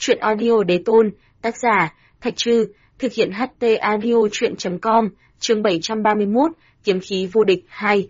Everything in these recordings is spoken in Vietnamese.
Truyện audio đế tôn, tác giả, Thạch Trư, thực hiện HT audio truyện.com, chương 731, kiếm khí vô địch 2.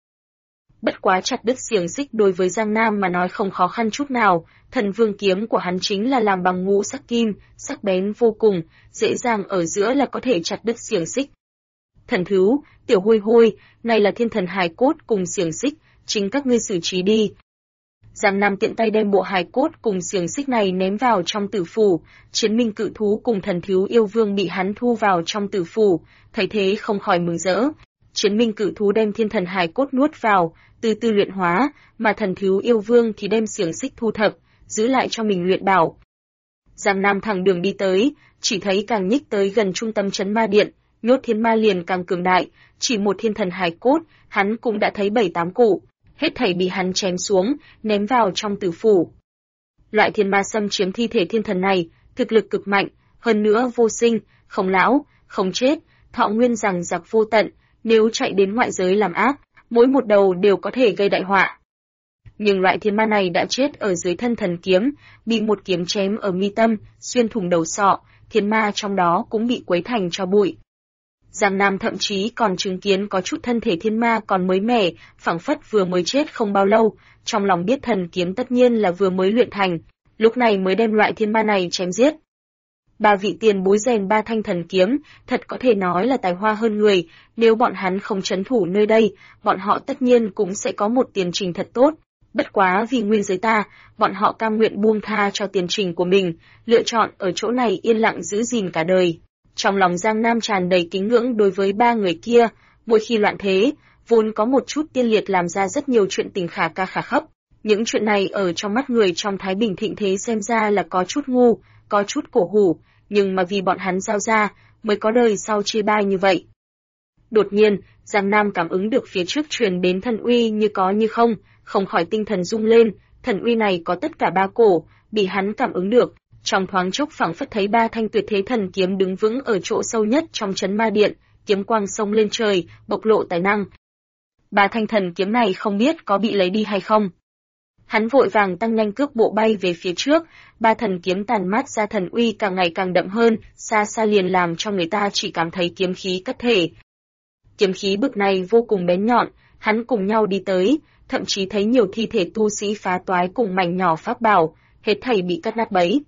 Bất quá chặt đứt xiềng xích đối với Giang Nam mà nói không khó khăn chút nào, thần vương kiếm của hắn chính là làm bằng ngũ sắc kim, sắc bén vô cùng, dễ dàng ở giữa là có thể chặt đứt xiềng xích. Thần thú, tiểu hôi hôi, này là thiên thần hài cốt cùng xiềng xích, chính các ngươi xử trí đi. Giang Nam tiện tay đem bộ hài cốt cùng xiềng xích này ném vào trong tử phủ, chiến minh cự thú cùng thần thú yêu vương bị hắn thu vào trong tử phủ, thấy thế không khỏi mừng rỡ. Chiến minh cự thú đem thiên thần hài cốt nuốt vào, từ từ luyện hóa, mà thần thú yêu vương thì đem xiềng xích thu thập, giữ lại cho mình luyện bảo. Giang Nam thẳng đường đi tới, chỉ thấy càng nhích tới gần trung tâm trấn ma điện, nhốt thiên ma liền càng cường đại, chỉ một thiên thần hài cốt, hắn cũng đã thấy 7-8 cụ, hết thảy bị hắn chém xuống, ném vào trong tử phủ. Loại thiên ma xâm chiếm thi thể thiên thần này, thực lực cực mạnh, hơn nữa vô sinh, không lão, không chết, thọ nguyên rằng giặc vô tận, nếu chạy đến ngoại giới làm ác, mỗi một đầu đều có thể gây đại họa. Nhưng loại thiên ma này đã chết ở dưới thân thần kiếm, bị một kiếm chém ở mi tâm, xuyên thủng đầu sọ, thiên ma trong đó cũng bị quấy thành tro bụi. Giang Nam thậm chí còn chứng kiến có chút thân thể thiên ma còn mới mẻ, phảng phất vừa mới chết không bao lâu, trong lòng biết thần kiếm tất nhiên là vừa mới luyện thành, lúc này mới đem loại thiên ma này chém giết. 3 vị tiền bối rèn 3 thanh thần kiếm, thật có thể nói là tài hoa hơn người, nếu bọn hắn không trấn thủ nơi đây, bọn họ tất nhiên cũng sẽ có một tiền trình thật tốt. Bất quá vì nguyên giới ta, bọn họ cam nguyện buông tha cho tiền trình của mình, lựa chọn ở chỗ này yên lặng giữ gìn cả đời. Trong lòng Giang Nam tràn đầy kính ngưỡng đối với 3 người kia, mỗi khi loạn thế, vốn có một chút tiên liệt làm ra rất nhiều chuyện tình khả ca khả khốc. Những chuyện này ở trong mắt người trong Thái Bình thịnh thế xem ra là có chút ngu, có chút cổ hủ, nhưng mà vì bọn hắn giao ra, mới có đời sau chia bai như vậy. Đột nhiên, Giang Nam cảm ứng được phía trước truyền đến thần uy như có như không, không khỏi tinh thần rung lên, thần uy này có tất cả 3 cổ, bị hắn cảm ứng được. Trong thoáng chốc phảng phất thấy 3 thanh tuyệt thế thần kiếm đứng vững ở chỗ sâu nhất trong trấn ma điện, kiếm quang xông lên trời, bộc lộ tài năng. 3 thanh thần kiếm này không biết có bị lấy đi hay không. Hắn vội vàng tăng nhanh cước bộ bay về phía trước, 3 thần kiếm tàn mát ra thần uy càng ngày càng đậm hơn, xa xa liền làm cho người ta chỉ cảm thấy kiếm khí cất thể. Kiếm khí bực này vô cùng bén nhọn, hắn cùng nhau đi tới, thậm chí thấy nhiều thi thể tu sĩ phá toái cùng mảnh nhỏ pháp bảo, hết thảy bị cắt nát bấy.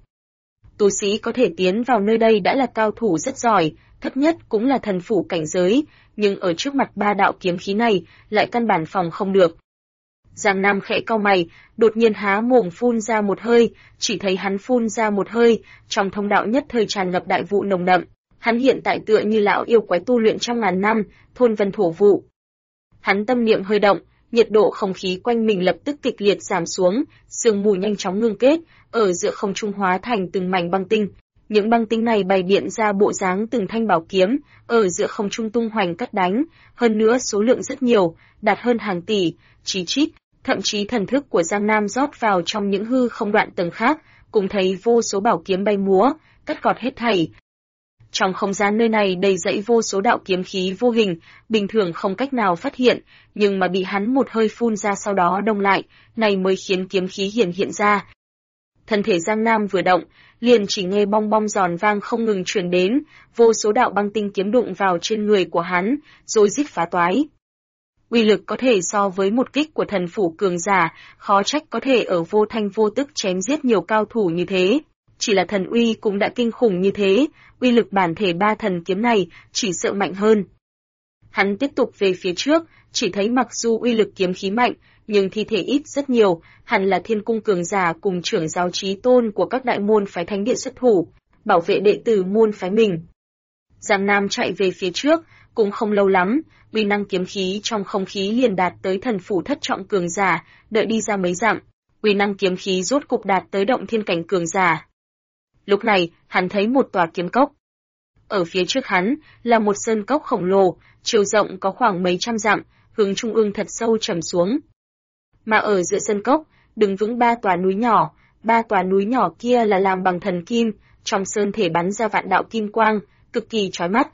Tu sĩ có thể tiến vào nơi đây đã là cao thủ rất giỏi, thấp nhất cũng là thần phủ cảnh giới, nhưng ở trước mặt 3 đạo kiếm khí này, lại căn bản phòng không được. Giang Nam khẽ cau mày, đột nhiên há mồm phun ra một hơi, chỉ thấy hắn phun ra một hơi, trong thông đạo nhất thời tràn ngập đại vụ nồng đậm. Hắn hiện tại tựa như lão yêu quái tu luyện trong ngàn năm, thôn vân thổ vụ. Hắn tâm niệm hơi động, nhiệt độ không khí quanh mình lập tức kịch liệt giảm xuống, sương mù nhanh chóng ngưng kết, ở giữa không trung hóa thành từng mảnh băng tinh. Những băng tinh này bày biện ra bộ dáng từng thanh bảo kiếm, ở giữa không trung tung hoành cắt đánh, hơn nữa số lượng rất nhiều, đạt hơn hàng tỷ, chí chít, thậm chí thần thức của Giang Nam rót vào trong những hư không đoạn tầng khác, cũng thấy vô số bảo kiếm bay múa, cắt gọt hết thảy. Trong không gian nơi này đầy dẫy vô số đạo kiếm khí vô hình, bình thường không cách nào phát hiện, nhưng mà bị hắn một hơi phun ra sau đó đông lại, này mới khiến kiếm khí hiện ra. Thân thể Giang Nam vừa động, liền chỉ nghe bong bong giòn vang không ngừng truyền đến, vô số đạo băng tinh kiếm đụng vào trên người của hắn, rồi rít phá toái. Uy lực có thể so với một kích của thần phủ cường giả, khó trách có thể ở vô thanh vô tức chém giết nhiều cao thủ như thế. Chỉ là thần uy cũng đã kinh khủng như thế, uy lực bản thể 3 thần kiếm này chỉ sợ mạnh hơn. Hắn tiếp tục về phía trước, chỉ thấy mặc dù uy lực kiếm khí mạnh, nhưng thi thể ít rất nhiều, hẳn là thiên cung cường giả cùng trưởng giáo chí tôn của các đại môn phái thánh địa xuất thủ, bảo vệ đệ tử môn phái mình. Giang Nam chạy về phía trước, cũng không lâu lắm, uy năng kiếm khí trong không khí liền đạt tới thần phủ thất trọng cường giả, đợi đi ra mấy dặm, uy năng kiếm khí rốt cục đạt tới động thiên cảnh cường giả. Lúc này, hắn thấy một tòa kiếm cốc. Ở phía trước hắn là một sơn cốc khổng lồ, chiều rộng có khoảng mấy trăm dặm, hướng trung ương thật sâu trầm xuống. Mà ở giữa sơn cốc, đứng vững 3 tòa núi nhỏ, 3 tòa núi nhỏ kia là làm bằng thần kim, trong sơn thể bắn ra vạn đạo kim quang, cực kỳ chói mắt.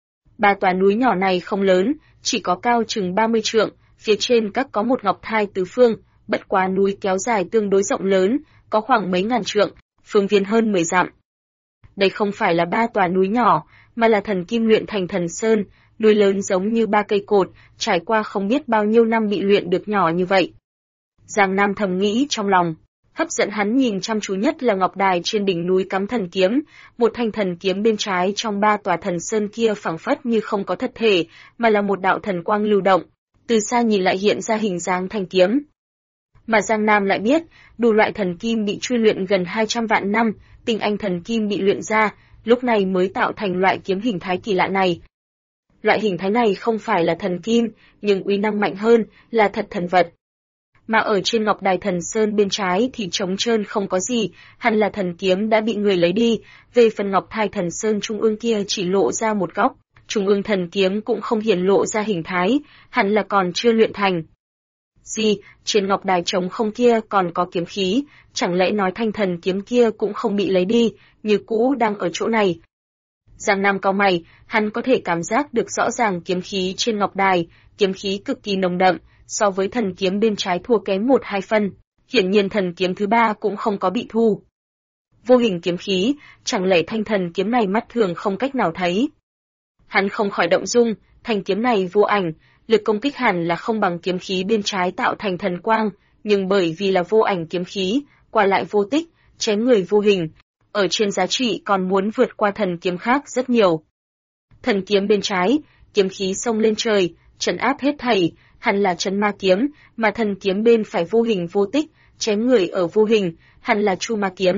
3 tòa núi nhỏ này không lớn, chỉ có cao chừng 30 trượng, phía trên các có một ngọc thai tứ phương, bất quá núi kéo dài tương đối rộng lớn, có khoảng mấy ngàn trượng, phương viên hơn 10 dặm. Đây không phải là 3 tòa núi nhỏ, mà là thần kim luyện thành thần sơn, núi lớn giống như 3 cây cột, trải qua không biết bao nhiêu năm bị luyện được nhỏ như vậy. Giang Nam thầm nghĩ trong lòng, hấp dẫn hắn nhìn chăm chú nhất là ngọc đài trên đỉnh núi cắm thần kiếm, một thanh thần kiếm bên trái trong 3 tòa thần sơn kia phảng phất như không có thật thể, mà là một đạo thần quang lưu động, từ xa nhìn lại hiện ra hình dáng thanh kiếm. Mà Giang Nam lại biết, đủ loại thần kim bị truy luyện gần 200 vạn năm, tinh anh thần kim bị luyện ra, lúc này mới tạo thành loại kiếm hình thái kỳ lạ này. Loại hình thái này không phải là thần kim, nhưng uy năng mạnh hơn, là thật thần vật. Mà ở trên ngọc đài thần sơn bên trái thì trống trơn không có gì, hẳn là thần kiếm đã bị người lấy đi, về phần ngọc thai thần sơn trung ương kia chỉ lộ ra một góc, trung ương thần kiếm cũng không hiển lộ ra hình thái, hẳn là còn chưa luyện thành. Gì, trên ngọc đài trống không kia còn có kiếm khí, chẳng lẽ nói thanh thần kiếm kia cũng không bị lấy đi, như cũ đang ở chỗ này. Giang Nam cau mày, hắn có thể cảm giác được rõ ràng kiếm khí trên ngọc đài, kiếm khí cực kỳ nồng đậm, so với thần kiếm bên trái thua kém 1-2 phân, hiển nhiên thần kiếm thứ 3 cũng không có bị thu. Vô hình kiếm khí, chẳng lẽ thanh thần kiếm này mắt thường không cách nào thấy. Hắn không khỏi động dung, thanh kiếm này vô ảnh, lực công kích hẳn là không bằng kiếm khí bên trái tạo thành thần quang, nhưng bởi vì là vô ảnh kiếm khí, qua lại vô tích, chém người vô hình, ở trên giá trị còn muốn vượt qua thần kiếm khác rất nhiều. Thần kiếm bên trái, kiếm khí xông lên trời, trấn áp hết thảy, hẳn là trấn ma kiếm, mà thần kiếm bên phải vô hình vô tích, chém người ở vô hình, hẳn là chu ma kiếm.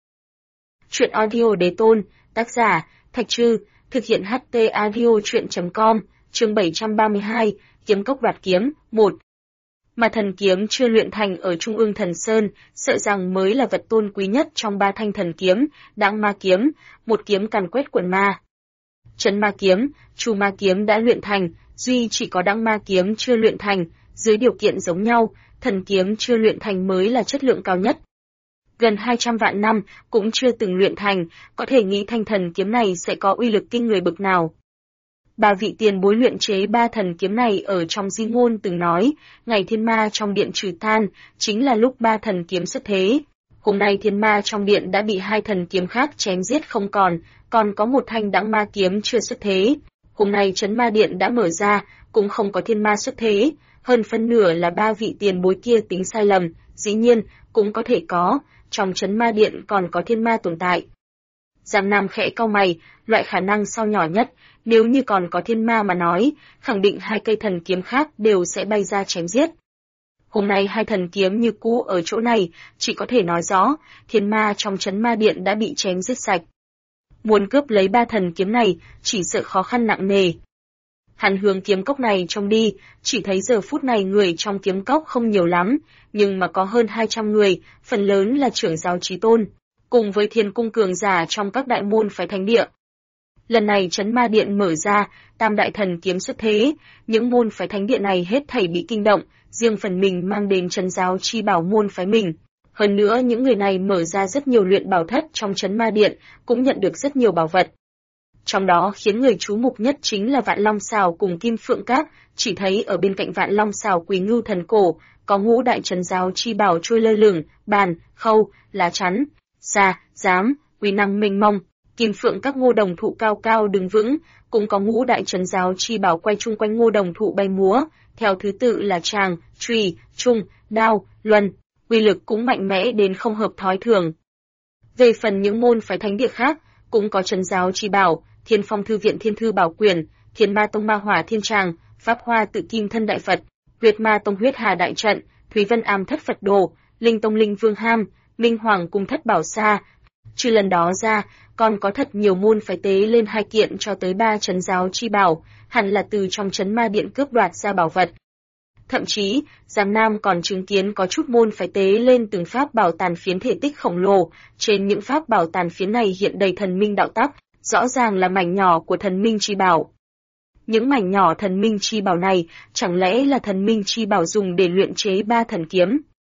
Truyện audio Đế Tôn, tác giả, Thạch Trư, thực hiện HT audio truyện.com, chương 732, kiếm cốc đoạt kiếm, 1. Mà thần kiếm chưa luyện thành ở Trung ương Thần Sơn, sợ rằng mới là vật tôn quý nhất trong 3 thanh thần kiếm, Đãng Ma kiếm, một kiếm càn quét quần ma. Trấn Ma kiếm, Chu Ma kiếm đã luyện thành, duy chỉ có Đãng Ma kiếm chưa luyện thành, dưới điều kiện giống nhau, thần kiếm chưa luyện thành mới là chất lượng cao nhất. Gần 200 vạn năm cũng chưa từng luyện thành, có thể nghĩ thanh thần kiếm này sẽ có uy lực kinh người bực nào. 3 vị tiền bối luyện chế 3 thần kiếm này ở trong di ngôn từng nói, ngày thiên ma trong điện trừ tan, chính là lúc 3 thần kiếm xuất thế. Hôm nay thiên ma trong điện đã bị 2 thần kiếm khác chém giết không còn có một thanh Đãng Ma kiếm chưa xuất thế. Hôm nay trấn ma điện đã mở ra, cũng không có thiên ma xuất thế, hơn phân nửa là 3 vị tiền bối kia tính sai lầm, dĩ nhiên, cũng có thể có, trong trấn ma điện còn có thiên ma tồn tại. Giang Nam khẽ cau mày, loại khả năng sau nhỏ nhất, nếu như còn có thiên ma mà nói, khẳng định 2 cây thần kiếm khác đều sẽ bay ra chém giết. Hôm nay 2 thần kiếm như cũ ở chỗ này, chỉ có thể nói rõ, thiên ma trong trấn ma điện đã bị chém giết sạch. Muốn cướp lấy 3 thần kiếm này, chỉ sợ khó khăn nặng nề. Hắn hướng kiếm cốc này trông đi, chỉ thấy giờ phút này người trong kiếm cốc không nhiều lắm, nhưng mà có hơn 200 người, phần lớn là trưởng giáo chí tôn, cùng với thiên cung cường giả trong các đại môn phái thánh địa. Lần này trấn ma điện mở ra, tam đại thần kiếm xuất thế, những môn phái thánh địa này hết thảy bị kinh động, riêng phần mình mang đến trấn giáo chi bảo môn phái mình. Hơn nữa những người này mở ra rất nhiều luyện bảo thất trong trấn ma điện, cũng nhận được rất nhiều bảo vật. Trong đó khiến người chú mục nhất chính là Vạn Long Sào cùng Kim Phượng Các, chỉ thấy ở bên cạnh Vạn Long Sào Quỳ Ngưu Thần Cổ, có ngũ đại trấn giáo chi bảo trôi lơ lửng, bàn, khâu, lá chắn, xa, giám, uy năng mênh mông. Kim Phượng Các ngô đồng thụ cao cao đứng vững, cũng có ngũ đại trấn giáo chi bảo quay chung quanh ngô đồng thụ bay múa, theo thứ tự là tràng, chùy, trung, đao, luân, uy lực cũng mạnh mẽ đến không hợp thói thường. Về phần những môn phái thánh địa khác, cũng có trấn giáo chi bảo, Thiên Phong Thư Viện Thiên Thư Bảo Quyển, Thiên Ma Tông Ma Hỏa Thiên Tràng, Pháp Hoa Tự Kim Thân Đại Phật, Huyết Ma Tông Huyết Hà Đại Trận, Thúy Vân Am Thất Phật Đồ, Linh Tông Linh Vương Ham, Minh Hoàng Cung Thất Bảo Sa. Trừ lần đó ra, còn có thật nhiều môn phái tế lên 2 kiện cho tới 3 trấn giáo chi bảo, hẳn là từ trong trấn ma điện cướp đoạt ra bảo vật. Thậm chí, Giang Nam còn chứng kiến có chút môn phái tế lên từng pháp bảo tàn phiến thể tích khổng lồ, trên những pháp bảo tàn phiến này hiện đầy thần minh đạo tắc, rõ ràng là mảnh nhỏ của thần minh chi bảo. Những mảnh nhỏ thần minh chi bảo này, chẳng lẽ là thần minh chi bảo dùng để luyện chế 3 thần kiếm?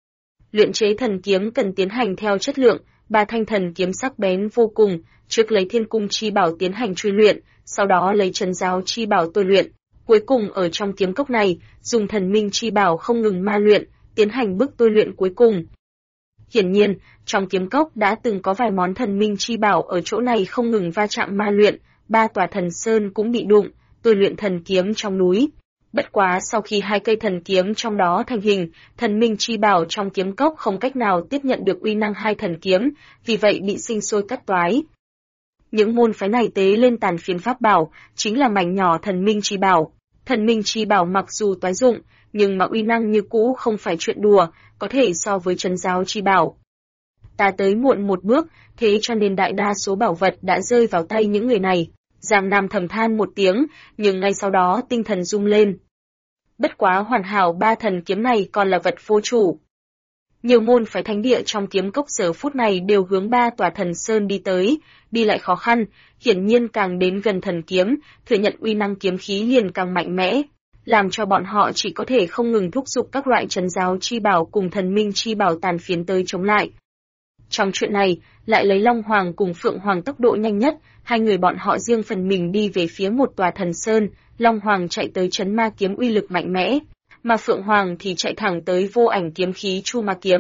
Luyện chế thần kiếm cần tiến hành theo chất lượng, 3 thanh thần kiếm sắc bén vô cùng, trước lấy thiên cung chi bảo tiến hành truy luyện, sau đó lấy trấn giáo chi bảo tôi luyện. Cuối cùng ở trong kiếm cốc này, dùng thần minh chi bảo không ngừng ma luyện, tiến hành bước tôi luyện cuối cùng. Hiển nhiên, trong kiếm cốc đã từng có vài món thần minh chi bảo ở chỗ này không ngừng va chạm ma luyện, 3 tòa thần sơn cũng bị đụng, tôi luyện thần kiếm trong núi. Bất quá sau khi 2 cây thần kiếm trong đó thành hình, thần minh chi bảo trong kiếm cốc không cách nào tiếp nhận được uy năng 2 thần kiếm, vì vậy bị sinh sôi cắt toái. Những môn phái này tế lên tàn phiến pháp bảo, chính là mảnh nhỏ thần minh chi bảo. Thần minh chi bảo mặc dù toái dụng, nhưng mà uy năng như cũ không phải chuyện đùa, có thể so với trấn giáo chi bảo. Ta tới muộn một bước, thế cho nên đại đa số bảo vật đã rơi vào tay những người này. Giang Nam thầm than một tiếng, nhưng ngay sau đó tinh thần rung lên. Bất quá hoàn hảo 3 thần kiếm này còn là vật vô chủ. Nhiều môn phái thánh địa trong kiếm cốc giờ phút này đều hướng 3 tòa thần sơn đi tới, đi lại khó khăn, hiển nhiên càng đến gần thần kiếm, thừa nhận uy năng kiếm khí liền càng mạnh mẽ, làm cho bọn họ chỉ có thể không ngừng thúc giục các loại trấn giáo chi bảo cùng thần minh chi bảo tàn phiến tới chống lại. Trong chuyện này, lại lấy Long Hoàng cùng Phượng Hoàng tốc độ nhanh nhất, 2 người bọn họ riêng phần mình đi về phía một tòa thần sơn, Long Hoàng chạy tới trấn ma kiếm uy lực mạnh mẽ, mà Phượng Hoàng thì chạy thẳng tới vô ảnh kiếm khí Chu Ma kiếm.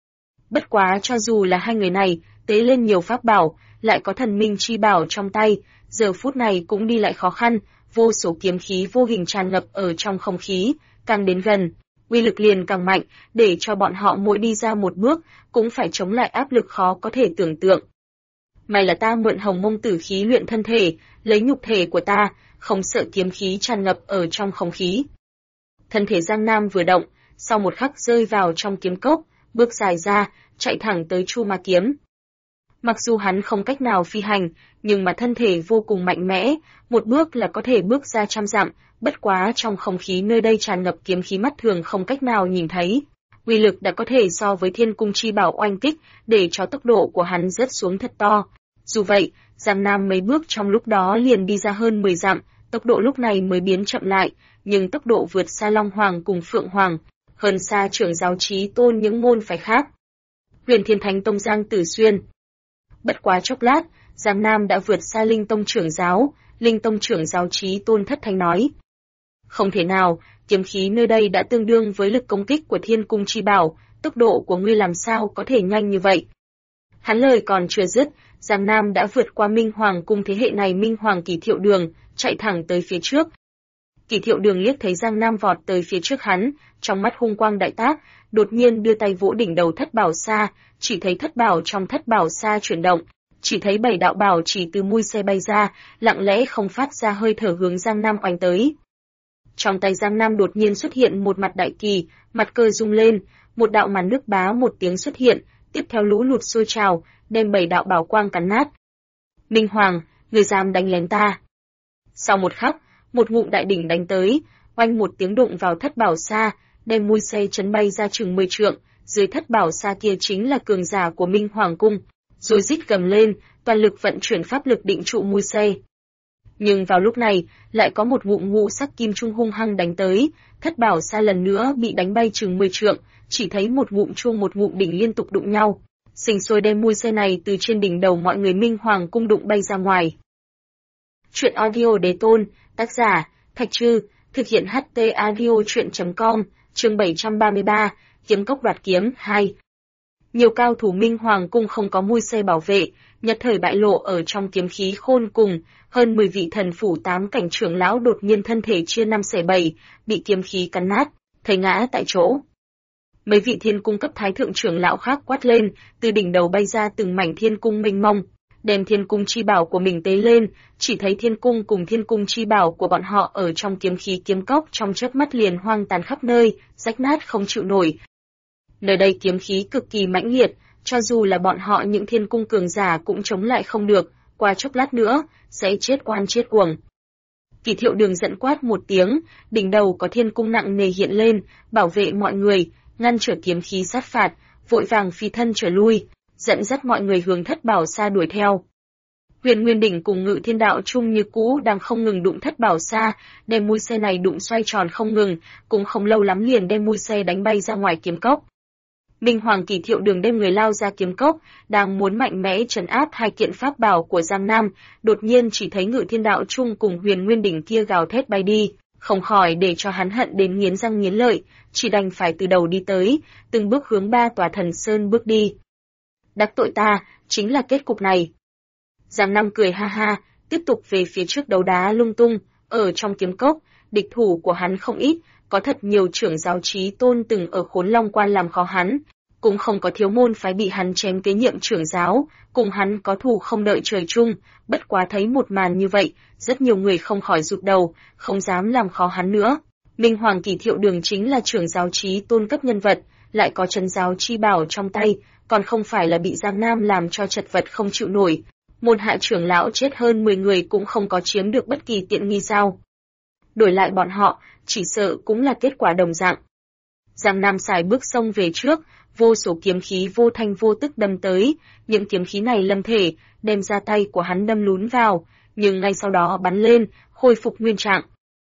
Bất quá cho dù là 2 người này, tế lên nhiều pháp bảo, lại có thần minh chi bảo trong tay, giờ phút này cũng đi lại khó khăn, vô số kiếm khí vô hình tràn ngập ở trong không khí, càng đến gần, uy lực liền càng mạnh, để cho bọn họ mỗi đi ra một bước, cũng phải chống lại áp lực khó có thể tưởng tượng. May là ta mượn Hồng Mông tử khí luyện thân thể, lấy nhục thể của ta, không sợ kiếm khí tràn ngập ở trong không khí. Thân thể Giang Nam vừa động, sau một khắc rơi vào trong kiếm cốc, bước dài ra, chạy thẳng tới Chu Ma kiếm. Mặc dù hắn không cách nào phi hành, nhưng mà thân thể vô cùng mạnh mẽ, một bước là có thể bước ra trăm dặm, bất quá trong không khí nơi đây tràn ngập kiếm khí mắt thường không cách nào nhìn thấy. Uy lực đã có thể so với thiên cung chi bảo oanh kích, để cho tốc độ của hắn rớt xuống thật to. Dù vậy, Giang Nam mấy bước trong lúc đó liền đi ra hơn 10 dặm, tốc độ lúc này mới biến chậm lại, nhưng tốc độ vượt xa Long Hoàng cùng Phượng Hoàng, hơn xa trưởng giáo Chí Tôn những môn phái khác. Huyền Thiên Thánh Tông Giang Tử Xuyên. Bất quá chốc lát, Giang Nam đã vượt xa Linh Tông trưởng giáo, Linh Tông trưởng giáo Chí Tôn thất thanh nói. Không thể nào, kiếm khí nơi đây đã tương đương với lực công kích của thiên cung chi bảo, tốc độ của ngươi làm sao có thể nhanh như vậy. Hắn lời còn chưa dứt, Giang Nam đã vượt qua Minh Hoàng cung thế hệ này Minh Hoàng Kỳ Thiệu Đường, chạy thẳng tới phía trước. Kỳ Thiệu Đường liếc thấy Giang Nam vọt tới phía trước hắn, trong mắt hung quang đại tác, đột nhiên đưa tay vỗ đỉnh đầu thất bảo xa, chỉ thấy thất bảo trong thất bảo xa chuyển động, chỉ thấy 7 đạo bảo chỉ từ mui xe bay ra, lặng lẽ không phát ra hơi thở hướng Giang Nam oanh tới. Trong tay Giang Nam đột nhiên xuất hiện một mặt đại kỳ, mặt cờ rung lên, một đạo màn nước bá một tiếng xuất hiện, tiếp theo lũ lụt sôi trào, đem 7 đạo bảo quang cắn nát. Minh Hoàng, người dám đánh lén ta. Sau một khắc, một ngụm đại đỉnh đánh tới, oanh một tiếng đụng vào thất bảo xa, đem mui xe chấn bay ra chừng 10 trượng, dưới thất bảo xa kia chính là cường giả của Minh Hoàng cung, rồi rít gầm lên, toàn lực vận chuyển pháp lực định trụ mui xe. Nhưng vào lúc này, lại có một ngụm ngũ sắc kim trung hung hăng đánh tới, thất bảo xa lần nữa bị đánh bay chừng 10 trượng, chỉ thấy một ngụm chuông một ngụm đỉnh liên tục đụng nhau, sinh sôi đem mui xe này từ trên đỉnh đầu mọi người Minh Hoàng cung đụng bay ra ngoài. Chuyện audio Đế Tôn, tác giả, Thạch Trư, thực hiện HT audio chuyện.com, chương 733, kiếm cốc đoạt kiếm 2. Nhiều cao thủ Minh Hoàng cung không có mui xe bảo vệ, nhất thời bại lộ ở trong kiếm khí khôn cùng, hơn 10 vị thần phủ 8 cảnh trưởng lão đột nhiên thân thể chia 5 xẻ 7, bị kiếm khí cắn nát, thấy ngã tại chỗ. Mấy vị thiên cung cấp thái thượng trưởng lão khác quát lên, từ đỉnh đầu bay ra từng mảnh thiên cung mênh mông, đem thiên cung chi bảo của mình tế lên, chỉ thấy thiên cung cùng thiên cung chi bảo của bọn họ ở trong kiếm khí kiếm cốc trong chớp mắt liền hoang tàn khắp nơi, rách nát không chịu nổi. Nơi đây kiếm khí cực kỳ mãnh liệt, cho dù là bọn họ những thiên cung cường giả cũng chống lại không được, qua chốc lát nữa, sẽ chết oan chết uổng. Kỳ Thiệu Đường giận quát một tiếng, đỉnh đầu có thiên cung nặng nề hiện lên, bảo vệ mọi người, ngăn trở kiếm khí sát phạt, vội vàng phi thân trở lui, dẫn dắt mọi người hướng thất bảo xa đuổi theo. Huyền Nguyên Đỉnh cùng Ngự Thiên Đạo Trung như cũ đang không ngừng đụng thất bảo xa, đem mui xe này đụng xoay tròn không ngừng, cũng không lâu lắm liền đem mui xe đánh bay ra ngoài kiếm cốc. Minh Hoàng Kỳ Thiệu Đường đem người lao ra kiếm cốc, đang muốn mạnh mẽ trấn áp 2 kiện pháp bảo của Giang Nam, đột nhiên chỉ thấy Ngự Thiên Đạo Trung cùng Huyền Nguyên Đỉnh kia gào thét bay đi, không khỏi để cho hắn hận đến nghiến răng nghiến lợi, chỉ đành phải từ đầu đi tới, từng bước hướng 3 tòa thần sơn bước đi. Đắc tội ta, chính là kết cục này. Giang Nam cười ha ha, tiếp tục về phía trước đấu đá lung tung, ở trong kiếm cốc, địch thủ của hắn không ít, có thật nhiều trưởng giáo chí tôn từng ở Khốn Long Quan làm khó hắn, cũng không có thiếu môn phái bị hắn chém kế nhiệm trưởng giáo, cùng hắn có thù không đợi trời chung, bất quá thấy một màn như vậy, rất nhiều người không khỏi rụt đầu, không dám làm khó hắn nữa. Minh Hoàng Kỳ Thiệu Đường chính là trưởng giáo chí tôn cấp nhân vật, lại có trấn giáo chi bảo trong tay, còn không phải là bị Giang Nam làm cho chật vật không chịu nổi. Môn hạ trưởng lão chết hơn 10 người cũng không có chiếm được bất kỳ tiện nghi sao. Đổi lại bọn họ, chỉ sợ cũng là kết quả đồng dạng. Giang Nam xài bước xông về trước, vô số kiếm khí vô thanh vô tức đâm tới, những kiếm khí này lâm thể, đem ra tay của hắn đâm lún vào, nhưng ngay sau đó bắn lên, khôi phục nguyên trạng.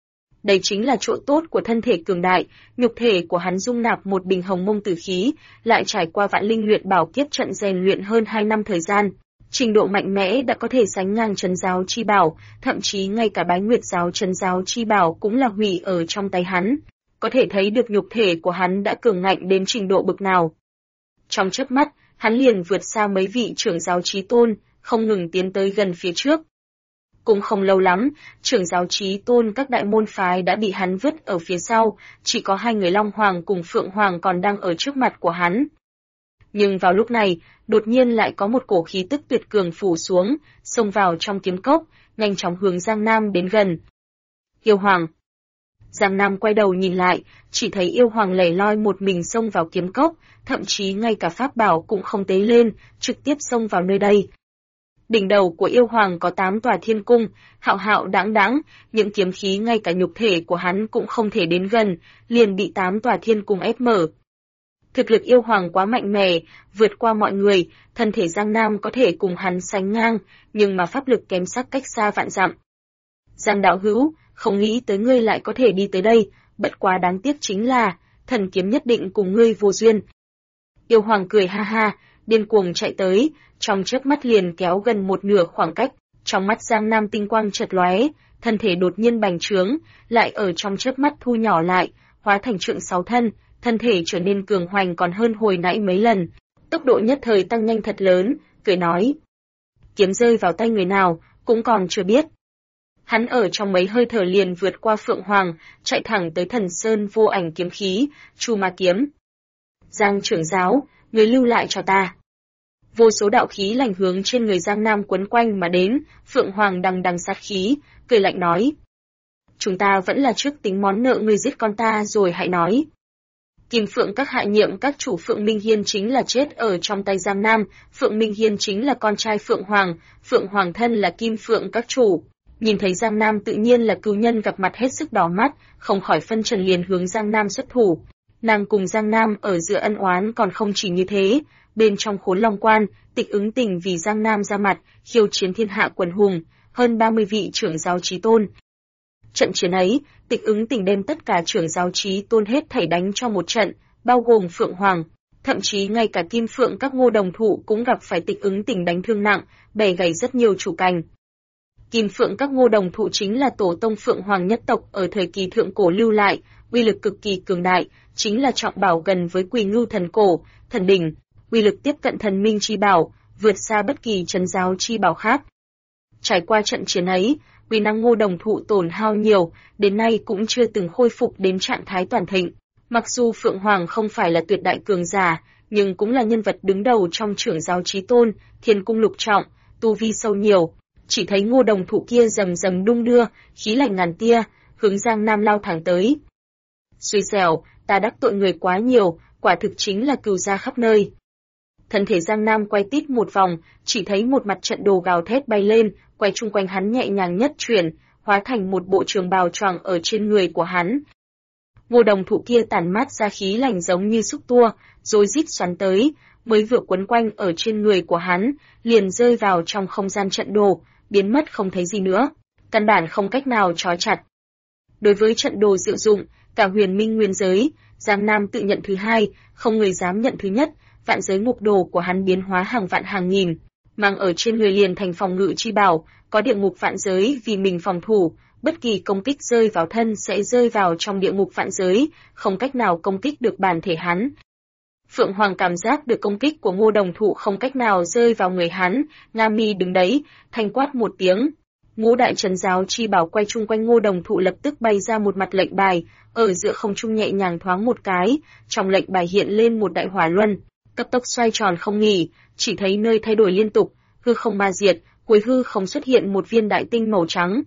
Đây chính là chỗ tốt của thân thể cường đại, nhục thể của hắn dung nạp một bình hồng mông tử khí, lại trải qua vạn linh luyện bảo kiếp trận rèn luyện hơn 2 năm thời gian. Trình độ mạnh mẽ đã có thể sánh ngang trấn giáo chi bảo, thậm chí ngay cả Bái Nguyệt giáo trấn giáo chi bảo cũng là hủy ở trong tay hắn. Có thể thấy được nhục thể của hắn đã cường ngạnh đến trình độ bực nào. Trong chớp mắt, hắn liền vượt xa mấy vị trưởng giáo chí tôn, không ngừng tiến tới gần phía trước. Cũng không lâu lắm, trưởng giáo chí tôn các đại môn phái đã bị hắn vứt ở phía sau, chỉ có 2 người Long Hoàng cùng Phượng Hoàng còn đang ở trước mặt của hắn. Nhưng vào lúc này, đột nhiên lại có một cổ khí tức tuyệt cường phủ xuống, xông vào trong kiếm cốc, nhanh chóng hướng Giang Nam đến gần. Yêu Hoàng. Giang Nam quay đầu nhìn lại, chỉ thấy Yêu Hoàng lẻ loi một mình xông vào kiếm cốc, thậm chí ngay cả pháp bảo cũng không tế lên, trực tiếp xông vào nơi đây. Đỉnh đầu của Yêu Hoàng có 8 tòa thiên cung, hạo hạo đãng đãng, những kiếm khí ngay cả nhục thể của hắn cũng không thể đến gần, liền bị 8 tòa thiên cung ép mở. Thực lực Yêu Hoàng quá mạnh mẽ, vượt qua mọi người, thân thể Giang Nam có thể cùng hắn sánh ngang, nhưng mà pháp lực kém sắc cách xa vạn dặm. Giang đạo hữu, không nghĩ tới ngươi lại có thể đi tới đây, bất quá đáng tiếc chính là, thần kiếm nhất định cùng ngươi vô duyên. Yêu Hoàng cười ha ha, điên cuồng chạy tới, trong chớp mắt liền kéo gần một nửa khoảng cách, trong mắt Giang Nam tinh quang chợt lóe, thân thể đột nhiên bành trướng, lại ở trong chớp mắt thu nhỏ lại, hóa thành trượng 6 thân, thân thể trở nên cường hoành còn hơn hồi nãy mấy lần, tốc độ nhất thời tăng nhanh thật lớn, cười nói. Kiếm rơi vào tay người nào, cũng còn chưa biết. Hắn ở trong mấy hơi thở liền vượt qua Phượng Hoàng, chạy thẳng tới Thần Sơn vô ảnh kiếm khí, Chu Ma kiếm. Giang trưởng giáo, người lưu lại cho ta. Vô số đạo khí lành hướng trên người Giang Nam quấn quanh mà đến, Phượng Hoàng đằng đằng sát khí, cười lạnh nói. Chúng ta vẫn là trước tính món nợ người giết con ta rồi hãy nói. Kim Phượng các hạ nhiệm các chủ Phượng Minh Hiên chính là chết ở trong tay Giang Nam, Phượng Minh Hiên chính là con trai Phượng Hoàng thân là Kim Phượng các chủ. Nhìn thấy Giang Nam tự nhiên là cừu nhân gặp mặt hết sức đỏ mắt, không khỏi phân trần liền hướng Giang Nam xuất thủ. Nàng cùng Giang Nam ở giữa ân oán còn không chỉ như thế, bên trong Khốn Long Quan, Tịch Ứng Tình vì Giang Nam ra mặt, khiêu chiến thiên hạ quần hùng, hơn 30 vị trưởng giáo chí tôn. Trận chiến ấy, Tịch Ứng Tình đem tất cả trưởng giáo chí tôn hết thảy đánh cho một trận, bao gồm Phượng Hoàng, thậm chí ngay cả Kim Phượng các Ngô Đồng Thụ cũng gặp phải Tịch Ứng Tình đánh thương nặng, bẻ gãy rất nhiều chủ cành. Kim Phượng các Ngô Đồng Thụ chính là tổ tông Phượng Hoàng nhất tộc ở thời kỳ thượng cổ lưu lại, uy lực cực kỳ cường đại, chính là trọng bảo gần với Quỳ Ngưu thần cổ, thần đỉnh, uy lực tiếp cận thần minh chi bảo, vượt xa bất kỳ trấn giáo chi bảo khác. Trải qua trận chiến ấy, uy năng Ngô Đồng Thụ tổn hao nhiều, đến nay cũng chưa từng khôi phục đến trạng thái toàn thịnh. Mặc dù Phượng Hoàng không phải là tuyệt đại cường giả, nhưng cũng là nhân vật đứng đầu trong trưởng giáo chí tôn, thiên cung lục trọng, tu vi sâu nhiều. Chỉ thấy Ngô Đồng Thụ kia rầm rầm đung đưa, khí lạnh ngàn tia, hướng Giang Nam lao thẳng tới. Xui xẻo, ta đắc tội người quá nhiều, quả thực chính là cừu gia khắp nơi. Thân thể Giang Nam quay tít một vòng, chỉ thấy một mặt trận đồ gào thét bay lên, quay chung quanh hắn nhẹ nhàng nhất chuyển, hóa thành một bộ trường bào choàng ở trên người của hắn. Ngô Đồng Thụ kia tản mát ra khí lạnh giống như xúc tua, rối rít xoắn tới, mới vừa quấn quanh ở trên người của hắn, liền rơi vào trong không gian trận đồ, biến mất không thấy gì nữa, căn bản không cách nào trói chặt. Đối với trận đồ diệu dụng, cả huyền minh nguyên giới, Giang Nam tự nhận thứ hai, không người dám nhận thứ nhất, vạn giới ngục đồ của hắn biến hóa hàng vạn hàng nghìn, mang ở trên người liền thành phòng ngự chi bảo, có địa ngục vạn giới vì mình phòng thủ, bất kỳ công kích rơi vào thân sẽ rơi vào trong địa ngục vạn giới, không cách nào công kích được bản thể hắn. Phượng Hoàng cảm giác được công kích của Ngô Đồng Thụ không cách nào rơi vào người hắn, Nga Mi đứng đấy, thanh quát một tiếng. Ngũ đại trấn giáo chi bảo quay chung quanh Ngô Đồng Thụ lập tức bay ra một mặt lệnh bài, ở giữa không trung nhẹ nhàng thoáng một cái, trong lệnh bài hiện lên một đại hỏa luân, cấp tốc xoay tròn không nghỉ, chỉ thấy nơi thay đổi liên tục, hư không ma diệt, cuối hư không xuất hiện một viên đại tinh màu trắng.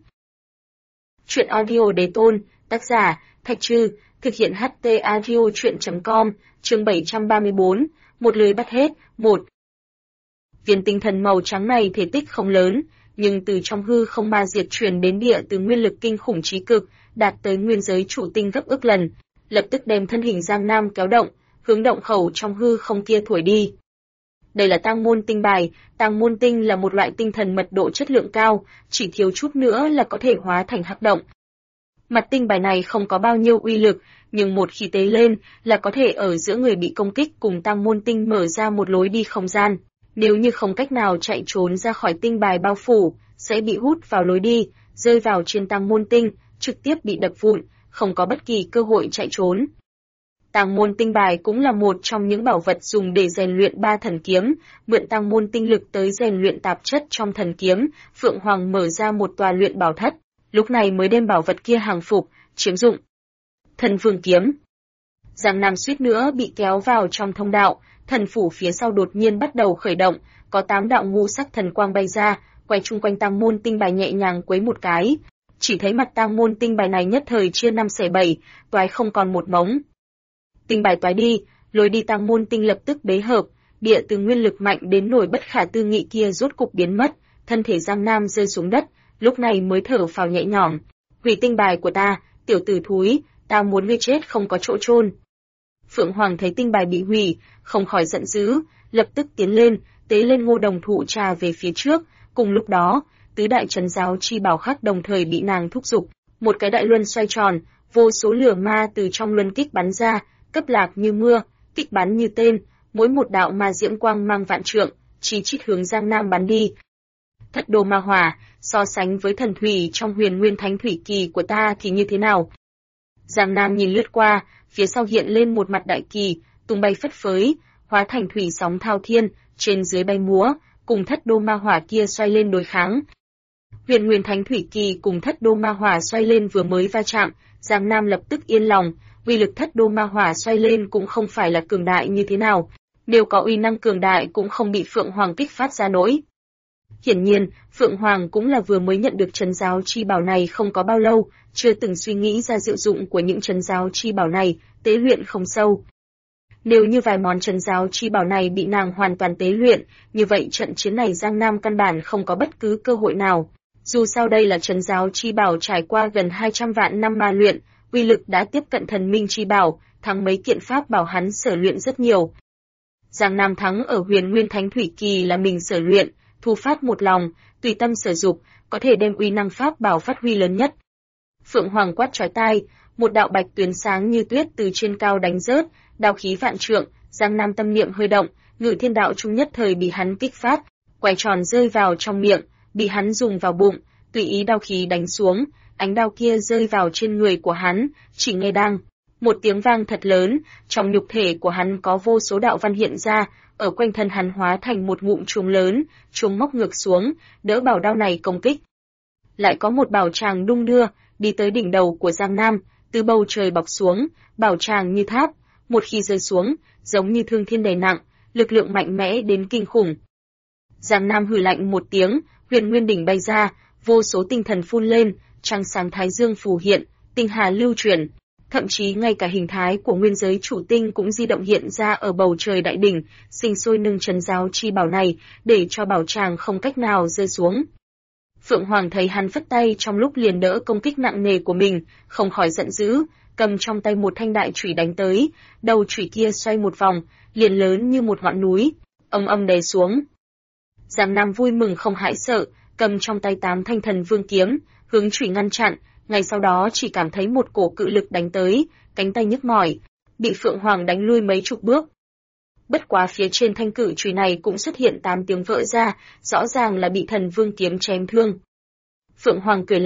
Truyện audio Đế Tôn, tác giả Thạch Trư, thực hiện HT audio truyện.com, chương 734, một lưới bắt hết, 1. Viên tinh thần màu trắng này thể tích không lớn, nhưng từ trong hư không ma diệt truyền đến địa từ nguyên lực kinh khủng chí cực, đạt tới nguyên giới trụ tinh gấp ức lần, lập tức đem thân hình Giang Nam kéo động, hướng động khẩu trong hư không kia thổi đi. Đây là tang môn tinh bài, tang môn tinh là một loại tinh thần mật độ chất lượng cao, chỉ thiếu chút nữa là có thể hóa thành hắc động. Mặt tinh bài này không có bao nhiêu uy lực, nhưng một khi tế lên là có thể ở giữa người bị công kích cùng tang môn tinh mở ra một lối đi không gian. Nếu như không cách nào chạy trốn ra khỏi tinh bài bao phủ, sẽ bị hút vào lối đi, rơi vào trên tang môn tinh, trực tiếp bị đập vụn, không có bất kỳ cơ hội chạy trốn. Tang môn tinh bài cũng là một trong những bảo vật dùng để rèn luyện ba thần kiếm, mượn tang môn tinh lực tới rèn luyện tạp chất trong thần kiếm, Phượng Hoàng mở ra một tòa luyện bảo thất, lúc này mới đem bảo vật kia hàng phục, chiếm dụng. Thần Vương kiếm. Giang Nam suýt nữa bị kéo vào trong thông đạo, thần phủ phía sau đột nhiên bắt đầu khởi động, có 8 đạo ngũ sắc thần quang bay ra, quay chung quanh tang môn tinh bài nhẹ nhàng quấy một cái, chỉ thấy mặt tang môn tinh bài này nhất thời chia 5 xẻ 7, toái không còn một mống. Tinh bài toái đi, lối đi tang môn tinh lập tức bế hợp, địa từ nguyên lực mạnh đến nổi bất khả tư nghị kia rốt cục biến mất, thân thể Giang Nam rơi xuống đất, lúc này mới thở phào nhẹ nhõm. Hủy tinh bài của ta, tiểu tử thúi, ta muốn ngươi chết không có chỗ chôn. Phượng Hoàng thấy tinh bài bị hủy, không khỏi giận dữ, lập tức tiến lên, tế lên Ngô Đồng Thụ trà về phía trước, cùng lúc đó, tứ đại trấn giáo chi bảo khác đồng thời bị nàng thúc giục, một cái đại luân xoay tròn, vô số lửa ma từ trong luân kích bắn ra, cấp lạc như mưa, kích bắn như tên, mỗi một đạo ma diễm quang mang vạn trượng, chi chít hướng Giang Nam bắn đi. Thất đồ ma hỏa, so sánh với thần thủy trong Huyền Nguyên Thánh Thủy Kỳ của ta thì như thế nào? Giang Nam nhìn lướt qua, phía sau hiện lên một mặt đại kỳ, tung bay phất phới, hóa thành thủy sóng thao thiên, trên dưới bay múa, cùng thất đô ma hỏa kia xoay lên đối kháng. Huyền Nguyên Thánh Thủy Kỳ cùng thất đô ma hỏa xoay lên vừa mới va chạm, Giang Nam lập tức yên lòng, uy lực thất đô ma hỏa xoay lên cũng không phải là cường đại như thế nào, nếu có uy năng cường đại cũng không bị Phượng Hoàng kích phát ra nổi. Hiển nhiên, Phượng Hoàng cũng là vừa mới nhận được trấn giáo chi bảo này không có bao lâu, chưa từng suy nghĩ ra diệu dụng của những trấn giáo chi bảo này, tế luyện không sâu. Nếu như vài món trấn giáo chi bảo này bị nàng hoàn toàn tế luyện, như vậy trận chiến này Giang Nam căn bản không có bất cứ cơ hội nào. Dù sao đây là trấn giáo chi bảo trải qua gần 200 vạn năm ma luyện, uy lực đã tiếp cận thần minh chi bảo, thắng mấy kiện pháp bảo hắn sở luyện rất nhiều. Giang Nam thắng ở Huyền Nguyên Thánh Thủy Kỳ là mình sở luyện, thu phát một lòng, tùy tâm sở dục, có thể đem uy năng pháp bảo phát huy lớn nhất. Phượng Hoàng quát chói tai, một đạo bạch tuyến sáng như tuyết từ trên cao đánh rớt, đao khí vạn trượng, Giang Nam tâm niệm hơi động, Ngự Thiên Đạo Trung nhất thời bị hắn kích phát, quay tròn rơi vào trong miệng, bị hắn dùng vào bụng, tùy ý đao khí đánh xuống, ánh đao kia rơi vào trên người của hắn, chỉ nghe đang một tiếng vang thật lớn, trong nhục thể của hắn có vô số đạo văn hiện ra, ở quanh thân hắn hóa thành một ngụm chuông lớn, chuông móc ngược xuống, đỡ bảo đao này công kích. Lại có một bảo tràng đung đưa, đi tới đỉnh đầu của Giang Nam, từ bầu trời bọc xuống, bảo tràng như tháp, một khi rơi xuống, giống như thương thiên đè nặng, lực lượng mạnh mẽ đến kinh khủng. Giang Nam hừ lạnh một tiếng, Huyền Nguyên đỉnh bay ra, vô số tinh thần phun lên, trăng sáng thái dương phù hiện, tinh hà lưu chuyển, thậm chí ngay cả hình thái của nguyên giới chủ tinh cũng di động hiện ra ở bầu trời đại đỉnh, sinh sôi nâng trấn giáo chi bảo này, để cho bảo tràng không cách nào rơi xuống. Phượng Hoàng thấy hắn phất tay trong lúc liền đỡ công kích nặng nề của mình, không khỏi giận dữ, cầm trong tay một thanh đại chủy đánh tới, đầu chủy kia xoay một vòng, liền lớn như một ngọn núi, ầm ầm đè xuống. Giang Nam vui mừng không hãi sợ, cầm trong tay 8 thanh thần vương kiếm, hướng chủy ngăn chặn, ngay sau đó chỉ cảm thấy một cổ cự lực đánh tới, cánh tay nhức mỏi, bị Phượng Hoàng đánh lui mấy chục bước. Bất quá phía trên thanh cự chùy này cũng xuất hiện 8 tiếng vỡ ra, rõ ràng là bị thần vương kiếm chém thương. Phượng Hoàng cười lạnh,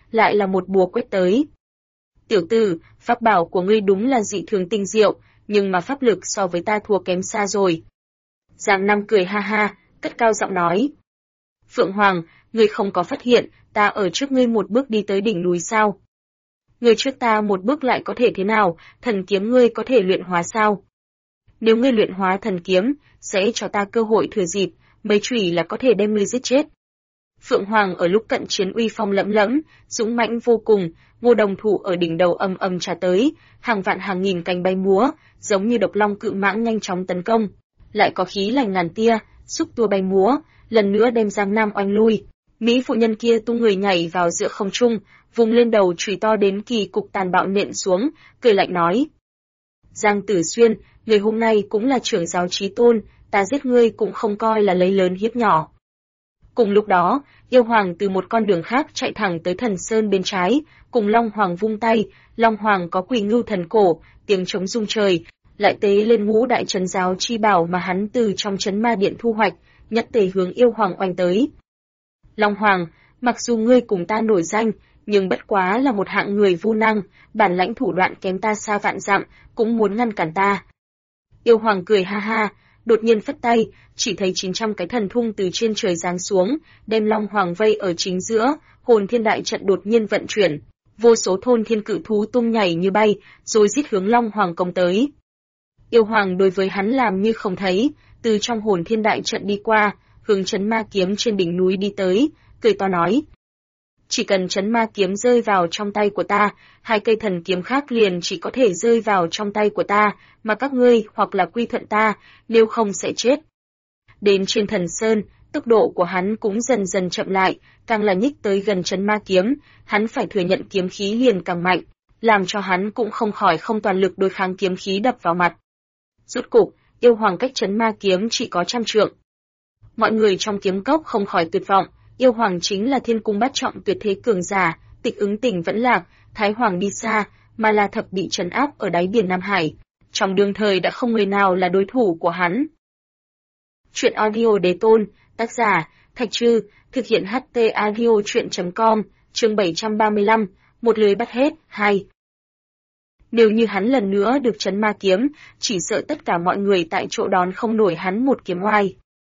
lại là một búa quét tới. Tiểu tử, pháp bảo của ngươi đúng là dị thường tinh diệu, nhưng mà pháp lực so với ta thua kém xa rồi. Giang Nam cười ha ha, cất cao giọng nói. Phượng Hoàng, ngươi không có phát hiện, ta ở trước ngươi một bước đi tới đỉnh núi sao? Ngươi trước ta một bước lại có thể thế nào, thần kiếm ngươi có thể luyện hóa sao? Nếu ngươi luyện hóa thần kiếm, sẽ cho ta cơ hội thừa dịp, mấy chùy là có thể đem ngươi giết chết. Phượng Hoàng ở lúc cận chiến uy phong lẫm lẫm, dũng mãnh vô cùng, Ngô Đồng thủ ở đỉnh đầu ầm ầm trả tới, hàng vạn hàng nghìn cánh bay múa, giống như độc long cự mãng nhanh chóng tấn công, lại có khí lành ngàn tia, xúc tua bay múa, lần nữa đem Giang Nam oanh lui. Mỹ phụ nhân kia tung người nhảy vào giữa không trung, vùng lên đầu chùy to đến kỳ cục tàn bạo nện xuống, cười lạnh nói: Giang Tử Xuyên, người hôm nay cũng là trưởng giáo chí tôn, ta giết ngươi cũng không coi là lấy lớn hiếp nhỏ. Cùng lúc đó, yêu hoàng từ một con đường khác chạy thẳng tới Thần Sơn bên trái, cùng Long Hoàng vung tay, Long Hoàng có quỳ ngưu thần cổ, tiếng trống rung trời, lại tế lên ngũ đại trấn giáo chi bảo mà hắn từ trong trấn ma điện thu hoạch, nhất tề hướng yêu hoàng oanh tới. Long Hoàng, mặc dù ngươi cùng ta nổi danh, nhưng bất quá là một hạng người vô năng, bản lãnh thủ đoạn kém ta xa vạn dặm, cũng muốn ngăn cản ta. Yêu hoàng cười ha ha, đột nhiên phất tay, chỉ thấy 900 cái thần thung từ trên trời giáng xuống, đem Long Hoàng vây ở chính giữa, hồn thiên đại trận đột nhiên vận chuyển, vô số thôn thiên cự thú tung nhảy như bay, rồi giết hướng Long Hoàng công tới. Yêu hoàng đối với hắn làm như không thấy, từ trong hồn thiên đại trận đi qua, hướng trấn ma kiếm trên đỉnh núi đi tới, cười to nói: Chỉ cần trấn ma kiếm rơi vào trong tay của ta, hai cây thần kiếm khác liền chỉ có thể rơi vào trong tay của ta, mà các ngươi hoặc là quy thuận ta, nếu không sẽ chết. Đến trên Thần Sơn, tốc độ của hắn cũng dần dần chậm lại, càng là nhích tới gần trấn ma kiếm, hắn phải thừa nhận kiếm khí liền càng mạnh, làm cho hắn cũng không khỏi không toàn lực đối kháng kiếm khí đập vào mặt. Rốt cục, yêu hoàng cách trấn ma kiếm chỉ có 100 trượng. Mọi người trong kiếm cốc không khỏi tuyệt vọng, yêu hoàng chính là thiên cung bát trọng tuyệt thế cường giả, tịch ứng tình vẫn lạc, thái hoàng đi xa, mà là thập bị trấn áp ở đáy biển Nam Hải. Trong đương thời đã không người nào là đối thủ của hắn. Chuyện audio đế tôn, tác giả, Thạch Trư, thực hiện HT audio chuyện.com, chương 735, một lưới bắt hết, 2. Nếu như hắn lần nữa được trấn ma kiếm, chỉ sợ tất cả mọi người tại chỗ đón không nổi hắn một kiếm oai.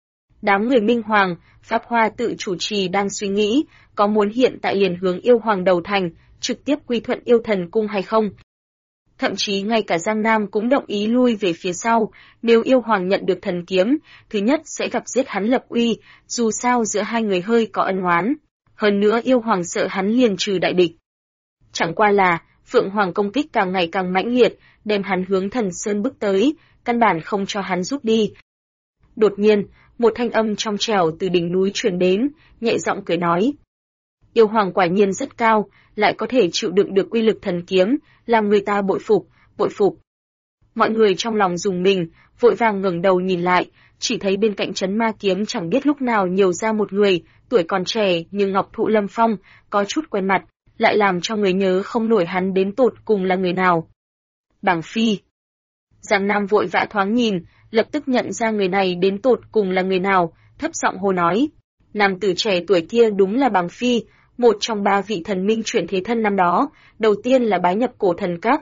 Đám người Minh Hoàng, Pháp Hoa tự chủ trì đang suy nghĩ, có muốn hiện tại liền hướng yêu hoàng đầu thành, trực tiếp quy thuận yêu thần cung hay không. Thậm chí ngay cả Giang Nam cũng đồng ý lui về phía sau, nếu yêu hoàng nhận được thần kiếm, thứ nhất sẽ gặp giết hắn lập uy, dù sao giữa hai người hơi có ân oán. Hơn nữa yêu hoàng sợ hắn liền trừ đại địch. Chẳng qua là, Phượng Hoàng công kích càng ngày càng mãnh liệt, đem hắn hướng Thần Sơn bước tới, căn bản không cho hắn rút đi. Đột nhiên, một thanh âm trong trẻo từ đỉnh núi truyền đến, nhẹ giọng cười nói: Yêu hoàng quả nhiên rất cao, lại có thể chịu đựng được uy lực thần kiếm, làm người ta bội phục, bội phục. Mọi người trong lòng rùng mình, vội vàng ngẩng đầu nhìn lại, chỉ thấy bên cạnh trấn ma kiếm chẳng biết lúc nào nhiều ra một người, tuổi còn trẻ nhưng ngọc thụ lâm phong, có chút quen mặt, lại làm cho người nhớ không nổi hắn đến tột cùng là người nào. Bàng Phi. Giang Nam vội vã thoáng nhìn, lập tức nhận ra người này đến tột cùng là người nào, thấp giọng hô nói: Nam tử trẻ tuổi kia đúng là Bàng Phi, một trong 3 vị thần minh chuyển thế thân năm đó, đầu tiên là bái nhập cổ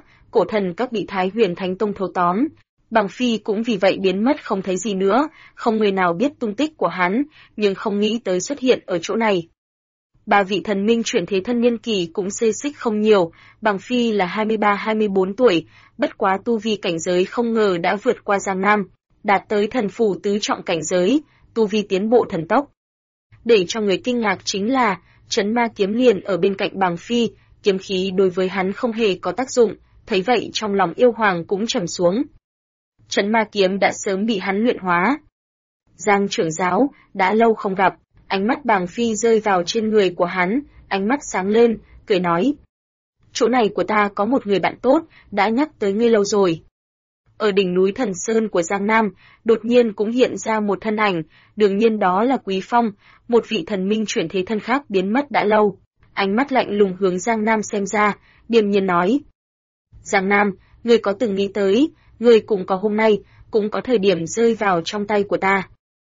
thần các bị Thái Huyền Thánh Tông thâu tóm. Bàng Phi cũng vì vậy biến mất không thấy gì nữa, không người nào biết tung tích của hắn, nhưng không nghĩ tới xuất hiện ở chỗ này. 3 vị thần minh chuyển thế thân niên kỳ cũng xê xích không nhiều, Bàng Phi là 23-24 tuổi, bất quá tu vi cảnh giới không ngờ đã vượt qua Giang Nam, đạt tới thần phủ tứ trọng cảnh giới, tu vi tiến bộ thần tốc. Để cho người kinh ngạc chính là, trấn ma kiếm liền ở bên cạnh Bàng Phi, kiếm khí đối với hắn không hề có tác dụng, thấy vậy trong lòng yêu hoàng cũng trầm xuống. Trấn ma kiếm đã sớm bị hắn luyện hóa. Giang trưởng giáo, đã lâu không gặp, ánh mắt Bàng Phi rơi vào trên người của hắn, ánh mắt sáng lên, cười nói: Chỗ này của ta có một người bạn tốt, đã nhắc tới ngươi lâu rồi. Ở đỉnh núi Thần Sơn của Giang Nam, đột nhiên cũng hiện ra một thân ảnh, đương nhiên đó là Quý Phong, một vị thần minh chuyển thế thân khác biến mất đã lâu. Ánh mắt lạnh lùng hướng Giang Nam xem ra, điềm nhiên nói: Giang Nam, ngươi có từng nghĩ tới, ngươi cũng có hôm nay, cũng có thời điểm rơi vào trong tay của ta.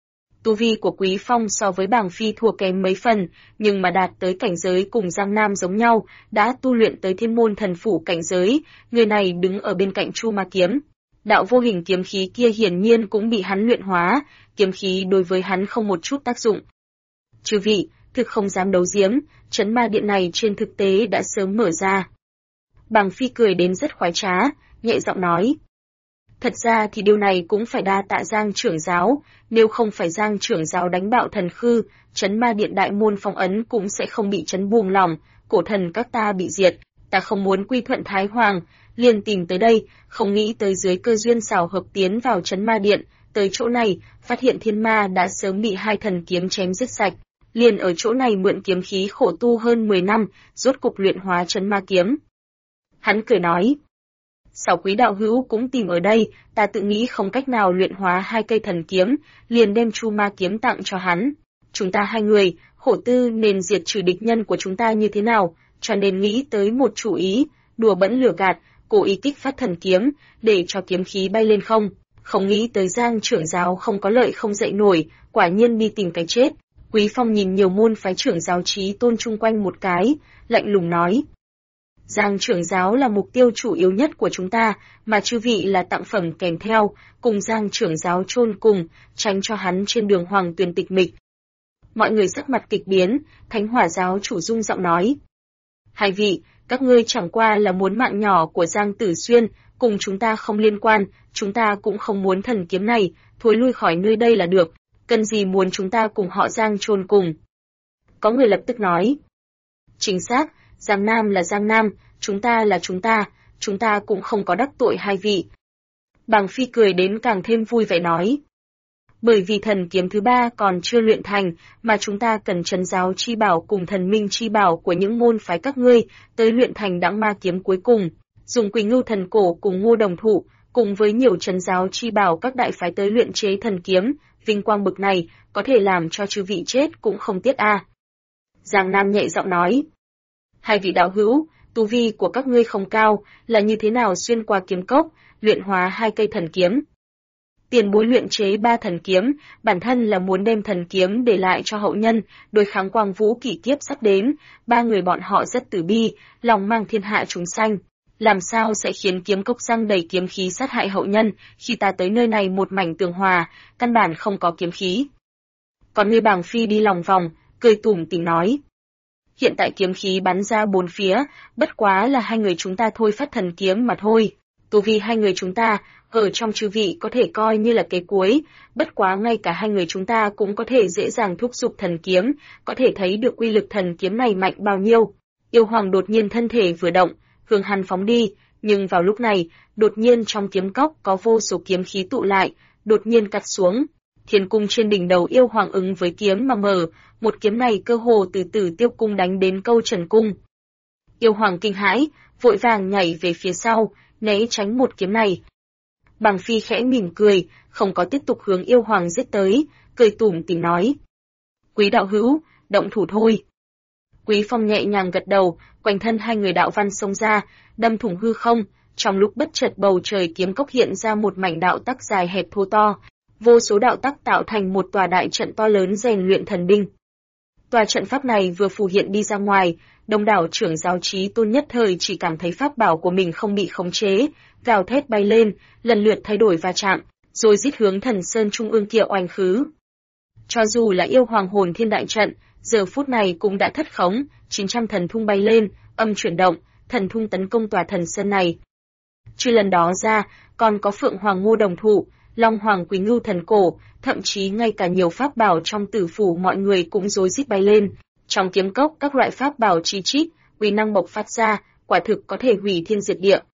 Tu vi của Quý Phong so với Bàng Phi thua kém mấy phần, nhưng mà đạt tới cảnh giới cùng Giang Nam giống nhau, đã tu luyện tới thiên môn thần phủ cảnh giới, người này đứng ở bên cạnh Chu Ma kiếm. Đạo vô hình kiếm khí kia hiển nhiên cũng bị hắn luyện hóa, kiếm khí đối với hắn không một chút tác dụng. Chư vị, thực không dám đấu giếm, trấn ma điện này trên thực tế đã sớm mở ra. Bàng Phi cười đến rất khoái trá, nhẹ giọng nói. Thật ra thì điều này cũng phải đa tạ Giang trưởng giáo, nếu không phải Giang trưởng giáo đánh bạo thần khư, trấn ma điện đại môn phong ấn cũng sẽ không bị trấn buông lỏng, cổ thần các ta bị diệt, ta không muốn quy thuận Thái Hoàng, liền tìm tới đây, không nghĩ tới dưới cơ duyên xảo hợp tiến vào trấn ma điện, tới chỗ này, phát hiện thiên ma đã sớm bị hai thần kiếm chém giết sạch, liền ở chỗ này mượn kiếm khí khổ tu hơn 10 năm, rốt cục luyện hóa trấn ma kiếm. Hắn cười nói. Sáu quý đạo hữu cũng tìm ở đây, ta tự nghĩ không cách nào luyện hóa hai cây thần kiếm, liền đem Chu Ma kiếm tặng cho hắn. Chúng ta hai người, khổ tư nên diệt trừ địch nhân của chúng ta như thế nào, cho nên nghĩ tới một chủ ý, đùa bỡn lừa gạt, cố ý kích phát thần kiếm, để cho kiếm khí bay lên không nghĩ tới Giang trưởng giáo không có lợi không dậy nổi, quả nhiên đi tìm cái chết. Quý Phong nhìn nhiều môn phái trưởng giáo trí tôn chung quanh một cái, lạnh lùng nói. Giang trưởng giáo là mục tiêu chủ yếu nhất của chúng ta, mà chư vị là tặng phẩm kèm theo, cùng Giang trưởng giáo chôn cùng, tránh cho hắn trên đường hoàng tuyền tịch mịch. Mọi người sắc mặt kịch biến, Thánh Hỏa giáo chủ rung giọng nói. Hai vị, các ngươi chẳng qua là muốn mạng nhỏ của Giang Tử Xuyên, cùng chúng ta không liên quan, chúng ta cũng không muốn thần kiếm này, thối lui khỏi nơi đây là được, cần gì muốn chúng ta cùng họ Giang chôn cùng. Có người lập tức nói. Chính xác, Giang Nam là Giang Nam, chúng ta là chúng ta cũng không có đắc tội hai vị. Bàng Phi cười đến càng thêm vui vẻ nói. Bởi vì thần kiếm thứ ba còn chưa luyện thành, mà chúng ta cần trấn giáo chi bảo cùng thần minh chi bảo của những môn phái các ngươi, tới luyện thành đãng ma kiếm cuối cùng, dùng Quỳnh Ngưu thần cổ cùng Ngô Đồng Thụ, cùng với nhiều trấn giáo chi bảo các đại phái tới luyện chế thần kiếm, vinh quang bực này, có thể làm cho chư vị chết cũng không tiếc a. Giang Nam nhẹ giọng nói. Hai vị đạo hữu, tu vi của các ngươi không cao, là như thế nào xuyên qua kiếm cốc, luyện hóa hai cây thần kiếm? Tiền bối luyện chế 3 thần kiếm, bản thân là muốn đem thần kiếm để lại cho hậu nhân, đối kháng quang vũ kỷ kiếp sắp đến, 3 người bọn họ rất từ bi, lòng mang thiên hạ chúng sanh. Làm sao sẽ khiến kiếm cốc răng đầy kiếm khí sát hại hậu nhân, khi ta tới nơi này một mảnh tường hòa, căn bản không có kiếm khí. Còn ngươi Bàng Phi đi lòng vòng, cười tủm tỉm nói. Hiện tại kiếm khí bắn ra bốn phía, bất quá là hai người chúng ta thôi phát thần kiếm mà thôi. Tu vi hai người chúng ta, ở trong chư vị có thể coi như là cái cuối, bất quá ngay cả hai người chúng ta cũng có thể dễ dàng thúc giục thần kiếm, có thể thấy được uy lực thần kiếm này mạnh bao nhiêu. Yêu Hoàng đột nhiên thân thể vừa động, hướng hắn phóng đi, nhưng vào lúc này, đột nhiên trong kiếm cốc có vô số kiếm khí tụ lại, đột nhiên cắt xuống. Thiên cung trên đỉnh đầu Yêu Hoàng ứng với kiếm mà mở, một kiếm này cơ hồ từ Tử Tiêu cung đánh đến Câu Trần cung. Yêu Hoàng kinh hãi, vội vàng nhảy về phía sau, né tránh một kiếm này. Bàng Phi khẽ mỉm cười, không có tiếp tục hướng Yêu Hoàng giết tới, cười tủm tỉm nói. Quý đạo hữu, động thủ thôi. Quý Phong nhẹ nhàng gật đầu, quanh thân hai người đạo văn xông ra, đâm thủng hư không, trong lúc bất chợt bầu trời kiếm cốc hiện ra một mảnh đạo tắc dài hẹp thô to, vô số đạo tắc tạo thành một tòa đại trận to lớn rèn luyện thần binh. Tòa trận pháp này vừa phù hiện đi ra ngoài, đông đảo trưởng giáo trí tôn nhất thời chỉ cảm thấy pháp bảo của mình không bị khống chế, gào thét bay lên, lần lượt thay đổi va chạm, rồi giết hướng Thần Sơn trung ương kia oanh khứ. Cho dù là Yêu Hoàng hồn thiên đại trận, giờ phút này cũng đã thất khống, 900 thần thung bay lên, âm chuyển động, thần thung tấn công tòa Thần Sơn này. Trừ lần đó ra, còn có Phượng Hoàng Ngô Đồng Thụ, Long Hoàng Quỳnh Ngưu thần cổ, thậm chí ngay cả nhiều pháp bảo trong tử phủ mọi người cũng rối rít bay lên. Trong kiếm cốc các loại pháp bảo chi chít, uy năng bộc phát ra, quả thực có thể hủy thiên diệt địa.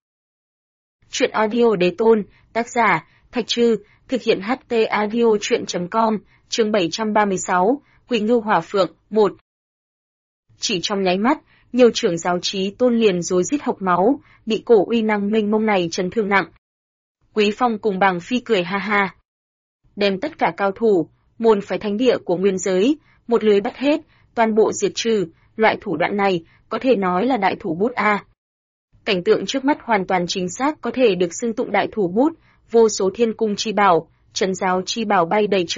Truyện audio đế tôn, tác giả, Thạch Trư, thực hiện HT audio truyện.com, chương 736, Quỳnh Ngưu Hỏa Phượng, 1. Chỉ trong nháy mắt, nhiều trưởng giáo trí tôn liền rối rít hộc máu, bị cổ uy năng mênh mông này chấn thương nặng. Quý Phong cùng Bàng Phi cười ha ha. Đem tất cả cao thủ, môn phái thánh địa của nguyên giới, một lưới bắt hết, toàn bộ diệt trừ, loại thủ đoạn này, có thể nói là đại thủ bút A. Cảnh tượng trước mắt hoàn toàn chính xác có thể được xưng tụng đại thủ bút, vô số thiên cung chi bảo, trấn giáo chi bảo bay đầy trời,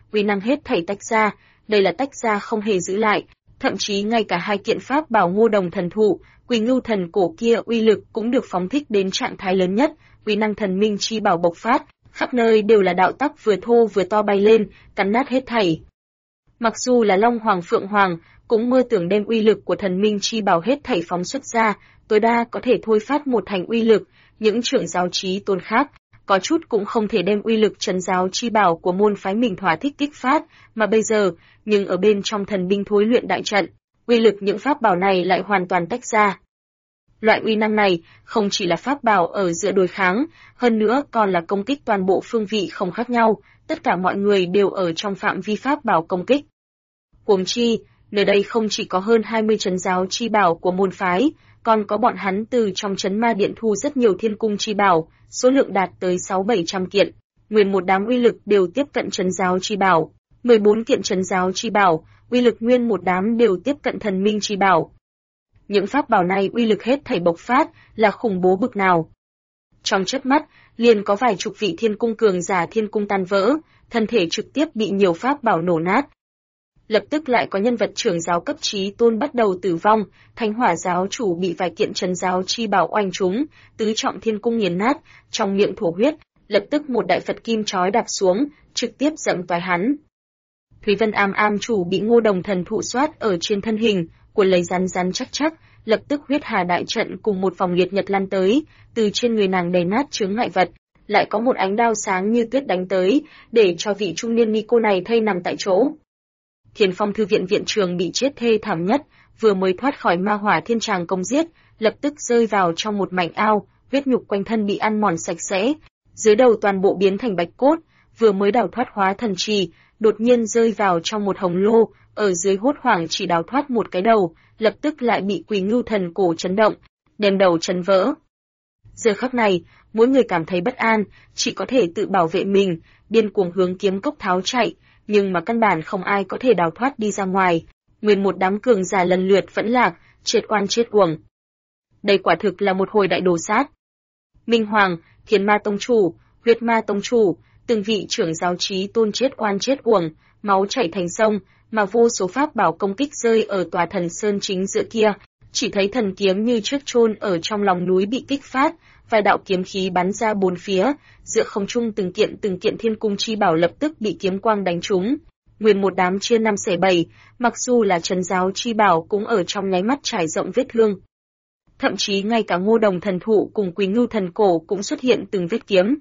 uy năng hết thảy tách ra, đây là tách ra không hề giữ lại, thậm chí ngay cả hai kiện pháp bảo Ngô Đồng thần thụ, Quỳ Ngưu thần cổ kia uy lực cũng được phóng thích đến trạng thái lớn nhất, uy năng thần minh chi bảo bộc phát, khắp nơi đều là đạo tắc vừa thô vừa to bay lên, cắn nát hết thảy. Mặc dù là Long Hoàng Phượng Hoàng, cũng mơ tưởng đem uy lực của thần minh chi bảo hết thảy phóng xuất ra, tối đa có thể thôi phát một thành uy lực, những trưởng giáo chí tôn khác, có chút cũng không thể đem uy lực trấn giáo chi bảo của môn phái mình thỏa thích kích phát, mà bây giờ, nhưng ở bên trong thần binh thối luyện đại trận, uy lực những pháp bảo này lại hoàn toàn tách ra. Loại uy năng này không chỉ là pháp bảo ở giữa đối kháng, hơn nữa còn là công kích toàn bộ phương vị không khác nhau, tất cả mọi người đều ở trong phạm vi pháp bảo công kích. Huống chi, nơi đây không chỉ có hơn 20 trấn giáo chi bảo của môn phái, còn có bọn hắn từ trong trấn ma điện thu rất nhiều thiên cung chi bảo, số lượng đạt tới 600-700 kiện, nguyên một đám uy lực đều tiếp cận trấn giáo chi bảo, 14 kiện trấn giáo chi bảo, uy lực nguyên một đám đều tiếp cận thần minh chi bảo. Những pháp bảo này uy lực hết thảy bộc phát, là khủng bố bực nào. Trong chớp mắt, liền có vài chục vị thiên cung cường giả thiên cung tan vỡ, thân thể trực tiếp bị nhiều pháp bảo nổ nát. Lập tức lại có nhân vật trưởng giáo cấp chí tôn bắt đầu tử vong, Thánh Hỏa giáo chủ bị vài kiện trấn giáo chi bảo oanh trúng, tứ trọng thiên cung nghiền nát, trong miệng thổ huyết, lập tức một đại Phật kim chói đạp xuống, trực tiếp dẫm toái hắn. Thúy Vân Am chủ bị Ngô Đồng thần thụ xoát ở trên thân hình, cuốn lấy rắn chắc, lập tức huyết hà đại trận cùng một vòng liệt nhật lan tới, từ trên người nàng đầy nát chướng ngại vật, lại có một ánh đao sáng như tuyết đánh tới, để cho vị trung niên ni cô này thây nằm tại chỗ. Thiền Phong thư viện viện trường bị chết thê thảm nhất, vừa mới thoát khỏi ma hỏa thiên tràng công giết, lập tức rơi vào trong một mảnh ao, huyết nhục quanh thân bị ăn mòn sạch sẽ, dưới đầu toàn bộ biến thành bạch cốt, vừa mới đào thoát hóa thần trì, đột nhiên rơi vào trong một hồng lô, ở dưới hốt hoảng chỉ đào thoát một cái đầu, lập tức lại bị Quỳ Ngưu thần cổ chấn động, đem đầu chấn vỡ. Giờ khắc này, mỗi người cảm thấy bất an, chỉ có thể tự bảo vệ mình, điên cuồng hướng kiếm cốc tháo chạy, nhưng mà căn bản không ai có thể đào thoát đi ra ngoài. Nguyên một đám cường giả lần lượt vẫn lạc, chết oan chết uổng. Đây quả thực là một hồi đại đồ sát. Minh Hoàng, Thiên Ma Tông chủ, Huyết Ma Tông chủ, từng vị trưởng giáo chí tôn chết oan chết uổng, máu chảy thành sông, mà vô số pháp bảo công kích rơi ở tòa thần sơn chính giữa kia, chỉ thấy thần kiếm như trước chôn ở trong lòng núi bị kích phát, vài đạo kiếm khí bắn ra bốn phía, giữa không trung từng kiện thiên cung chi bảo lập tức bị kiếm quang đánh trúng. Nguyên một đám chia 5/7, mặc dù là trấn giáo chi bảo cũng ở trong nháy mắt trải rộng vết thương. Thậm chí ngay cả Ngô Đồng thần thụ cùng Quỳ Ngưu thần cổ cũng xuất hiện từng vết kiếm.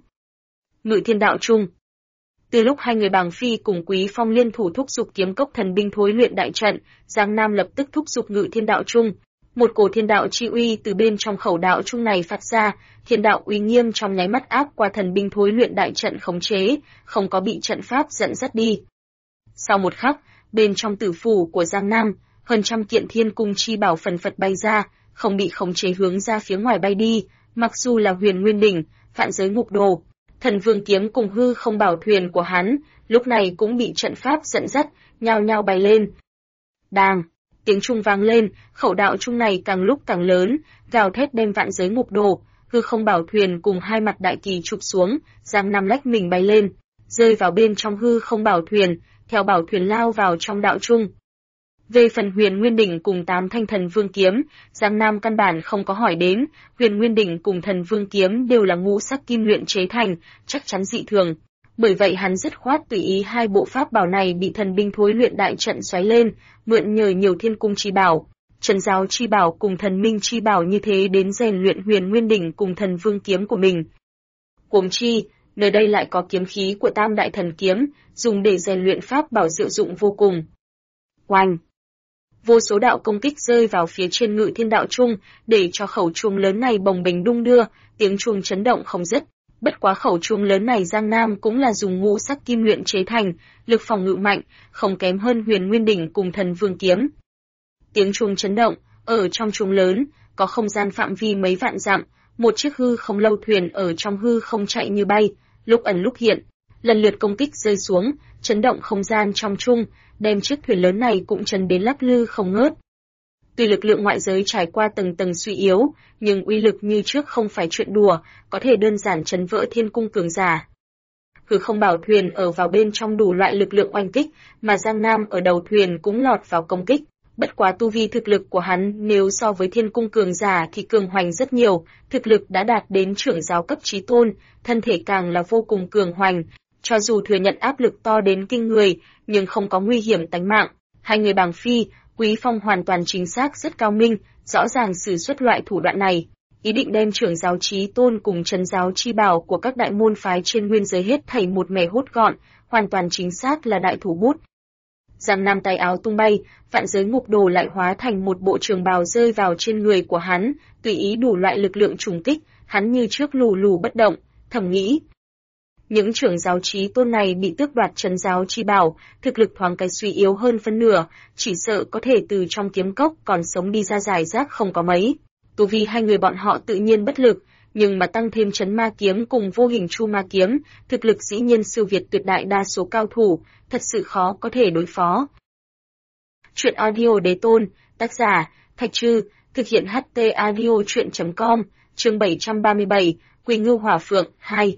Ngự Thiên Đạo Trung. Từ lúc hai người Bàng Phi cùng Quý Phong liên thủ thúc giục kiếm cốc thần binh thối luyện đại trận, Giang Nam lập tức thúc giục Ngự Thiên Đạo Trung. Một cổ thiên đạo chi uy từ bên trong khẩu đạo trung này phát ra, thiên đạo uy nghiêm trong nháy mắt áp qua thần binh thối luyện đại trận khống chế, không có bị trận pháp dẫn dắt đi. Sau một khắc, bên trong tử phủ của Giang Nam, hơn trăm kiện thiên cung chi bảo phần phật bay ra, không bị khống chế hướng ra phía ngoài bay đi, mặc dù là Huyền Nguyên đỉnh, Vạn Giới Ngục Đồ, Thần Vương kiếm cùng hư không bảo thuyền của hắn, lúc này cũng bị trận pháp dẫn dắt, nhao nhao bay lên. Đàng, tiếng trung vang lên, khẩu đạo trung này càng lúc càng lớn, gào thét đem Vạn Giới Ngục Đồ, hư không bảo thuyền cùng hai mặt đại kỳ chụp xuống, Giang Nam lách mình bay lên, rơi vào bên trong hư không bảo thuyền, theo bảo thuyền lao vào trong đạo trung. Về phần Huyền Nguyên đỉnh cùng 8 thanh thần vương kiếm, Giang Nam căn bản không có hỏi đến, Huyền Nguyên đỉnh cùng thần vương kiếm đều là ngũ sắc kim luyện chế thành, chắc chắn dị thường. Bởi vậy hắn dứt khoát tùy ý hai bộ pháp bảo này bị thần binh thối luyện đại trận xoáy lên, mượn nhờ nhiều thiên cung chi bảo, trấn giáo chi bảo cùng thần minh chi bảo như thế đến rèn luyện Huyền Nguyên đỉnh cùng thần vương kiếm của mình. Huống chi, nơi đây lại có kiếm khí của Tam đại thần kiếm, dùng để rèn luyện pháp bảo diệu dụng vô cùng. Oanh! Vô số đạo công kích rơi vào phía trên Ngự Thiên Đạo Trung, để cho khẩu chuông lớn này bồng bềnh đung đưa, tiếng chuông chấn động không dứt. Bất quá khẩu chuông lớn này Giang Nam cũng là dùng ngũ sắc kim luyện chế thành, lực phòng ngự mạnh, không kém hơn Huyền Nguyên đỉnh cùng thần vương kiếm. Tiếng chuông chấn động, ở trong chuông lớn, có không gian phạm vi mấy vạn dặm, một chiếc hư không lâu thuyền ở trong hư không chạy như bay, lúc ẩn lúc hiện, lần lượt công kích rơi xuống, chấn động không gian trong chung, đem chiếc thuyền lớn này cũng chấn đến lắc lư không ngớt. Tuy lực lượng ngoại giới trải qua tầng tầng suy yếu, nhưng uy lực như trước không phải chuyện đùa, có thể đơn giản chấn vỡ thiên cung cường giả. Hư không bảo thuyền ở vào bên trong đủ loại lực lượng oanh kích, mà Giang Nam ở đầu thuyền cũng lọt vào công kích. Bất quá tu vi thực lực của hắn nếu so với thiên cung cường giả thì cường hoành rất nhiều, thực lực đã đạt đến trưởng giáo cấp chí tôn, thân thể càng là vô cùng cường hoành. Cho dù thừa nhận áp lực to đến kinh người, nhưng không có nguy hiểm tính mạng. Hai người Bàng Phi, Quý Phong hoàn toàn chính xác rất cao minh, rõ ràng sử xuất loại thủ đoạn này. Ý định đem trưởng giáo chí tôn cùng trấn giáo chi bảo của các đại môn phái trên nguyên giới hết thảy một mẻ hút gọn, hoàn toàn chính xác là đại thủ bút. Giang Nam tay áo tung bay, vạn giới ngục đồ lại hóa thành một bộ trường bào rơi vào trên người của hắn, tùy ý đủ loại lực lượng trùng kích, hắn như trước lù lù bất động, thầm nghĩ. Những trưởng giáo chí tôn này bị tước đoạt trấn giáo chi bảo, thực lực thoáng cái suy yếu hơn phân nửa, chỉ sợ có thể từ trong kiếm cốc còn sống đi ra giải rác không có mấy. Tu vi hai người bọn họ tự nhiên bất lực, nhưng mà tăng thêm trấn ma kiếm cùng vô hình chu ma kiếm, thực lực dĩ nhiên siêu việt tuyệt đại đa số cao thủ, thật sự khó có thể đối phó. Truyện audio đế tôn, tác giả, Thạch Trư, thực hiện HT audio truyện.com, chương 737, Quỳ Ngưu Hỏa Phượng, 2.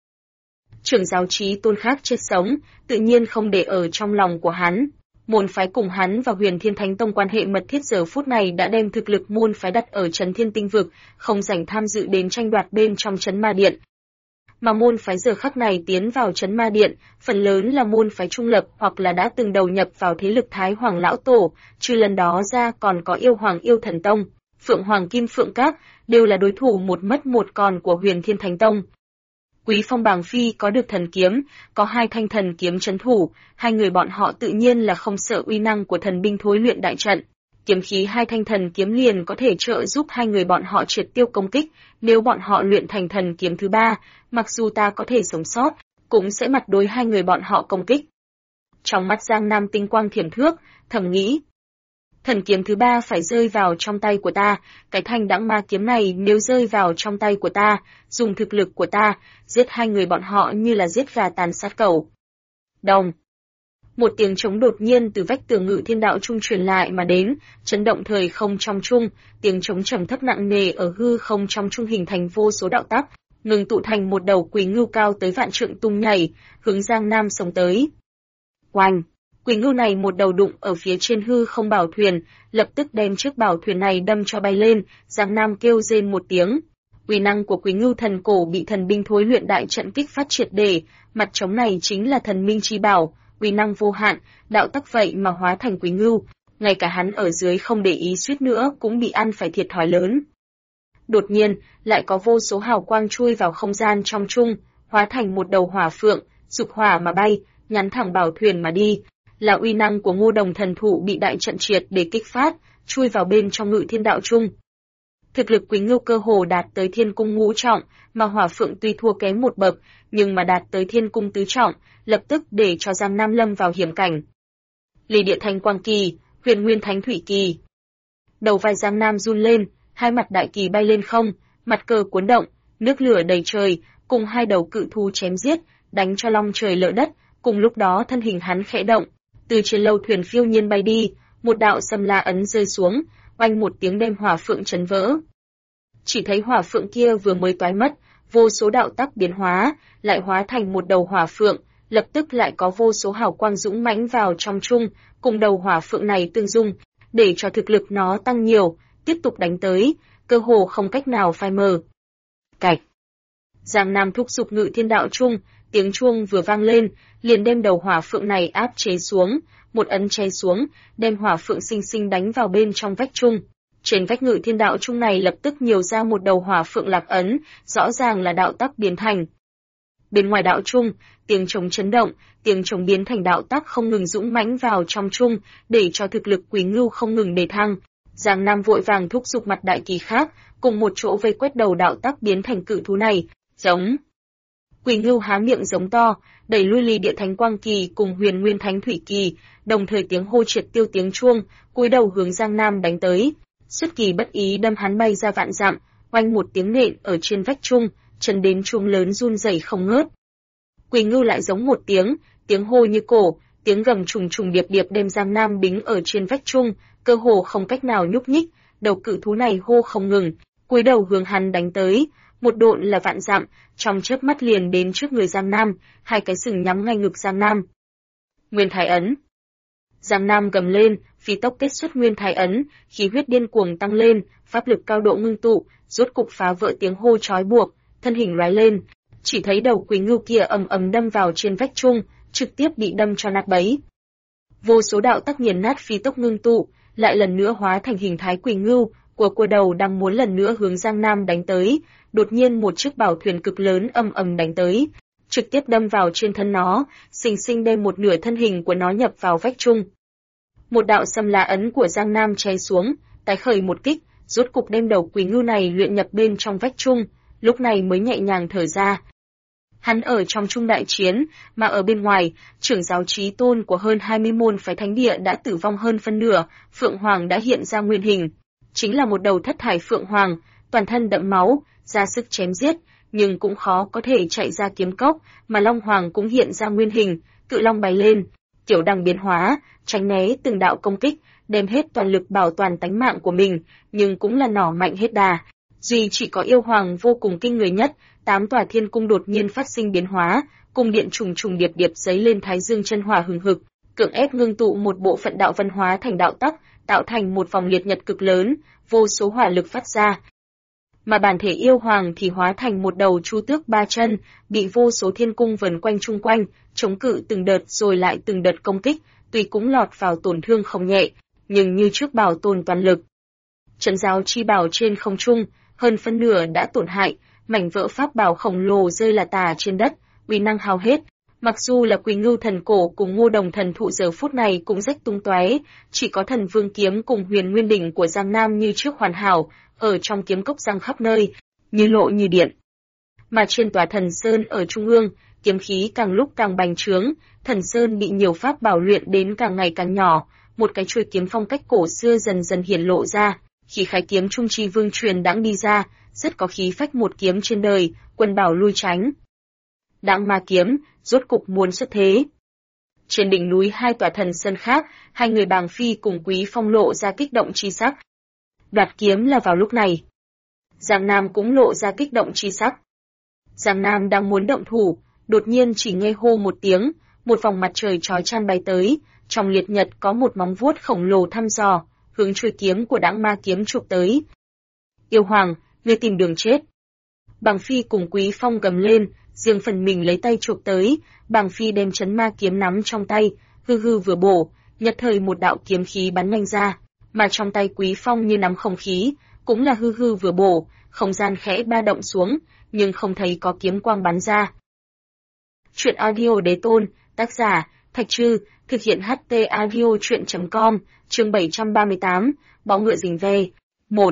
Trưởng giáo chí tôn khác chết sống, tự nhiên không để ở trong lòng của hắn. Môn phái cùng hắn và Huyền Thiên Thánh Tông quan hệ mật thiết giờ phút này đã đem thực lực môn phái đặt ở Trấn Thiên Tinh Vực, không rảnh tham dự đến tranh đoạt bên trong Trấn Ma Điện. Mà môn phái giờ khắc này tiến vào Trấn Ma Điện, phần lớn là môn phái trung lập hoặc là đã từng đầu nhập vào thế lực Thái Hoàng Lão Tổ, trừ lần đó ra còn có Yêu Hoàng Yêu Thần Tông, Phượng Hoàng Kim Phượng Các, đều là đối thủ một mất một còn của Huyền Thiên Thánh Tông. Quý Phong Bàng Phi có được thần kiếm, có hai thanh thần kiếm trấn thủ, hai người bọn họ tự nhiên là không sợ uy năng của thần binh thối luyện đại trận. Kiếm khí hai thanh thần kiếm liền có thể trợ giúp hai người bọn họ triệt tiêu công kích, nếu bọn họ luyện thành thần kiếm thứ ba, mặc dù ta có thể sống sót, cũng sẽ mặt đối hai người bọn họ công kích. Trong mắt Giang Nam tinh quang thiểm thước, thầm nghĩ. Thần kiếm thứ ba phải rơi vào trong tay của ta, cái thanh đãng ma kiếm này nếu rơi vào trong tay của ta, dùng thực lực của ta, giết hai người bọn họ như là giết gà tàn sát cẩu. Đồng. Một tiếng trống đột nhiên từ vách tường Ngự Thiên Đạo Trung truyền lại mà đến, chấn động thời không trong trung, tiếng trống trầm thấp nặng nề ở hư không trong trung hình thành vô số đạo tắc, ngừng tụ thành một đầu quỳ ngưu cao tới vạn trượng tung nhảy, hướng Giang Nam sống tới. Oanh! Quỳ ngưu này một đầu đụng ở phía trên hư không bảo thuyền, lập tức đem chiếc bảo thuyền này đâm cho bay lên, Giang Nam kêu rên một tiếng. Uy năng của Quỳ Ngưu thần cổ bị thần binh thối luyện đại trận kích phát triệt để, mặt trống này chính là thần minh chi bảo, uy năng vô hạn, đạo tắc vậy mà hóa thành Quỳ Ngưu, ngay cả hắn ở dưới không để ý suýt nữa cũng bị ăn phải thiệt thòi lớn. Đột nhiên, lại có vô số hào quang chui vào không gian trong trung, hóa thành một đầu hỏa phượng, dục hỏa mà bay, nhắm thẳng bảo thuyền mà đi. Là uy năng của Ngô Đồng thần thụ bị đại trận triệt để kích phát, chui vào bên trong Ngự Thiên Đạo Trung. Thực lực Quỳ Ngưu cơ hồ đạt tới thiên cung ngũ trọng, mà hỏa phượng tuy thua kém một bậc, nhưng mà đạt tới thiên cung tứ trọng, lập tức để cho Giang Nam lâm vào hiểm cảnh. Ly Địa Thanh Quang Kỳ, Huyền Nguyên Thánh Thủy Kỳ. Đầu vai Giang Nam run lên, hai mặt đại kỳ bay lên không, mặt cờ cuốn động, nước lửa đầy trời, cùng hai đầu cự thú chém giết, đánh cho long trời lở đất, cùng lúc đó thân hình hắn khẽ động. Từ trên lâu thuyền phiêu nhiên bay đi, một đạo sâm la ấn rơi xuống, oanh một tiếng đem hỏa phượng chấn vỡ. Chỉ thấy hỏa phượng kia vừa mới toái mất, vô số đạo tắc biến hóa, lại hóa thành một đầu hỏa phượng, lập tức lại có vô số hào quang dũng mãnh vào trong trung, cùng đầu hỏa phượng này tương dung, để cho thực lực nó tăng nhiều, tiếp tục đánh tới, cơ hồ không cách nào phai mờ. Cạch. Giang Nam thúc giục Ngự Thiên Đạo Trung, tiếng chuông vừa vang lên, liền đem đầu hỏa phượng này áp chế xuống, một ấn che xuống, đem hỏa phượng sinh sinh đánh vào bên trong vách trung. Trên vách Ngự Thiên Đạo Trung này lập tức nhiều ra một đầu hỏa phượng lạc ấn, rõ ràng là đạo tắc biến thành. Bên ngoài đạo trung, tiếng trống chấn động, tiếng trống biến thành đạo tắc không ngừng dũng mãnh vào trong trung, để cho thực lực Quỳ Ngưu không ngừng đề thăng. Giang Nam vội vàng thúc giục mặt đại kỳ khác, cùng một chỗ vây quét đầu đạo tắc biến thành cự thú này, giống. Quỳ Ngưu há miệng giống to, đẩy lui Ly Địa Thánh Quang Kỳ cùng Huyền Nguyên Thánh Thủy Kỳ, đồng thời tiếng hô triệt tiêu tiếng chuông, cúi đầu hướng Giang Nam đánh tới. Xuất kỳ bất ý đâm hắn bay ra vạn dặm, oanh một tiếng nện ở trên vách trung, chấn đến chuông lớn run rẩy không ngớt. Quỳ Ngưu lại giống một tiếng hô như cổ, tiếng gầm trùng trùng điệp điệp đem Giang Nam đính ở trên vách trung, cơ hồ không cách nào nhúc nhích, đầu cự thú này hô không ngừng, cúi đầu hướng hắn đánh tới, một độn là vạn dặm, trong chớp mắt liền đến trước người Giang Nam, hai cái sừng nhắm ngay ngực Giang Nam. Nguyên Thái Ấn. Giang Nam gầm lên, phi tốc kết xuất Nguyên Thái Ấn, khí huyết điên cuồng tăng lên, pháp lực cao độ ngưng tụ, rốt cục phá vỡ tiếng hô trói buộc, thân hình lóe lên, chỉ thấy đầu Quỳ Ngưu kia ầm ầm đâm vào trên vách trung, trực tiếp bị đâm cho nát bấy. Vô số đạo tắc nghiền nát phi tốc ngưng tụ, lại lần nữa hóa thành hình thái Quỳ Ngưu, của đầu đang muốn lần nữa hướng Giang Nam đánh tới, đột nhiên một chiếc bảo thuyền cực lớn ầm ầm đánh tới, trực tiếp đâm vào trên thân nó, xinh xinh đem một nửa thân hình của nó nhập vào vách trung. Một đạo xâm la ấn của Giang Nam cháy xuống, tái khởi một kích, rốt cục đem đầu Quỳ Ngưu này luyện nhập bên trong vách trung, lúc này mới nhẹ nhàng thở ra. Hắn ở trong trung đại chiến, mà ở bên ngoài, trưởng giáo chí tôn của hơn 20 môn phái thánh địa đã tử vong hơn phân nửa, Phượng Hoàng đã hiện ra nguyên hình. Chính là một đầu thất thải Phượng Hoàng, toàn thân đẫm máu, ra sức chém giết, nhưng cũng khó có thể chạy ra kiếm cốc, mà Long Hoàng cũng hiện ra nguyên hình, cự long bay lên, tiểu đằng biến hóa, tránh né từng đạo công kích, đem hết toàn lực bảo toàn tánh mạng của mình, nhưng cũng là nỏ mạnh hết đà. Duy chỉ có yêu hoàng vô cùng kinh người nhất, 8 tòa thiên cung đột nhiên phát sinh biến hóa, cung điện trùng trùng điệp điệp giấy lên thái dương chân hỏa hừng hực, cưỡng ép ngưng tụ một bộ phận đạo văn hóa thành đạo tắc, tạo thành một vòng liệt nhật cực lớn, vô số hỏa lực phát ra. Mà bản thể yêu hoàng thì hóa thành một đầu chu tước 3 chân, bị vô số thiên cung vần quanh chung quanh, chống cự từng đợt rồi lại từng đợt công kích, tuy cũng lọt vào tổn thương không nhẹ, nhưng như trước bảo tồn toàn lực. Trận giáo chi bảo trên không trung, hơn phân nửa đã tổn hại, mảnh vỡ pháp bảo khổng lồ rơi là tả trên đất, uy năng hao hết. Mặc dù là Quỳ Ngưu thần cổ cùng Ngô Đồng thần thụ giờ phút này cũng rách tung tóe, chỉ có Thần Vương kiếm cùng Huyền Nguyên đỉnh của Giang Nam như trước hoàn hảo, ở trong kiếm cốc giang khắp nơi, như lộ như điện. Mà trên tòa Thần Sơn ở trung ương, kiếm khí càng lúc càng bành trướng, Thần Sơn bị nhiều pháp bảo luyện đến càng ngày càng nhỏ, một cái chuôi kiếm phong cách cổ xưa dần dần hiển lộ ra, khí khái kiếm trung chi vương truyền đãng đi ra, rất có khí phách một kiếm trên đời, Quân Bảo lui tránh. Đãng ma kiếm, rốt cục muốn xuất thế. Trên đỉnh núi hai tòa Thần Sơn khác, hai người Bàng Phi cùng Quý Phong lộ ra kích động chi sắc. Đoạt kiếm là vào lúc này. Giang Nam cũng lộ ra kích động chi sắc. Giang Nam đang muốn động thủ, đột nhiên chỉ nghe hô một tiếng, một vòng mặt trời chói chang bay tới, trong liệt nhật có một móng vuốt khổng lồ thăm dò, hướng chuôi kiếm của Đãng ma kiếm chụp tới. Yêu hoàng, ngươi tìm đường chết. Bàng Phi cùng Quý Phong gầm lên, riêng phần mình lấy tay chụp tới, Bàng Phi đem chấn ma kiếm nắm trong tay, hư hư vừa bổ, nhất thời một đạo kiếm khí bắn nhanh ra, mà trong tay Quý Phong như nắm không khí, cũng là hư hư vừa bổ, không gian khẽ ba động xuống, nhưng không thấy có kiếm quang bắn ra. Truyện audio đế tôn, tác giả, Thạch Trư, thực hiện HT audio truyện.com, chương 738, bó ngựa rình ve. 1.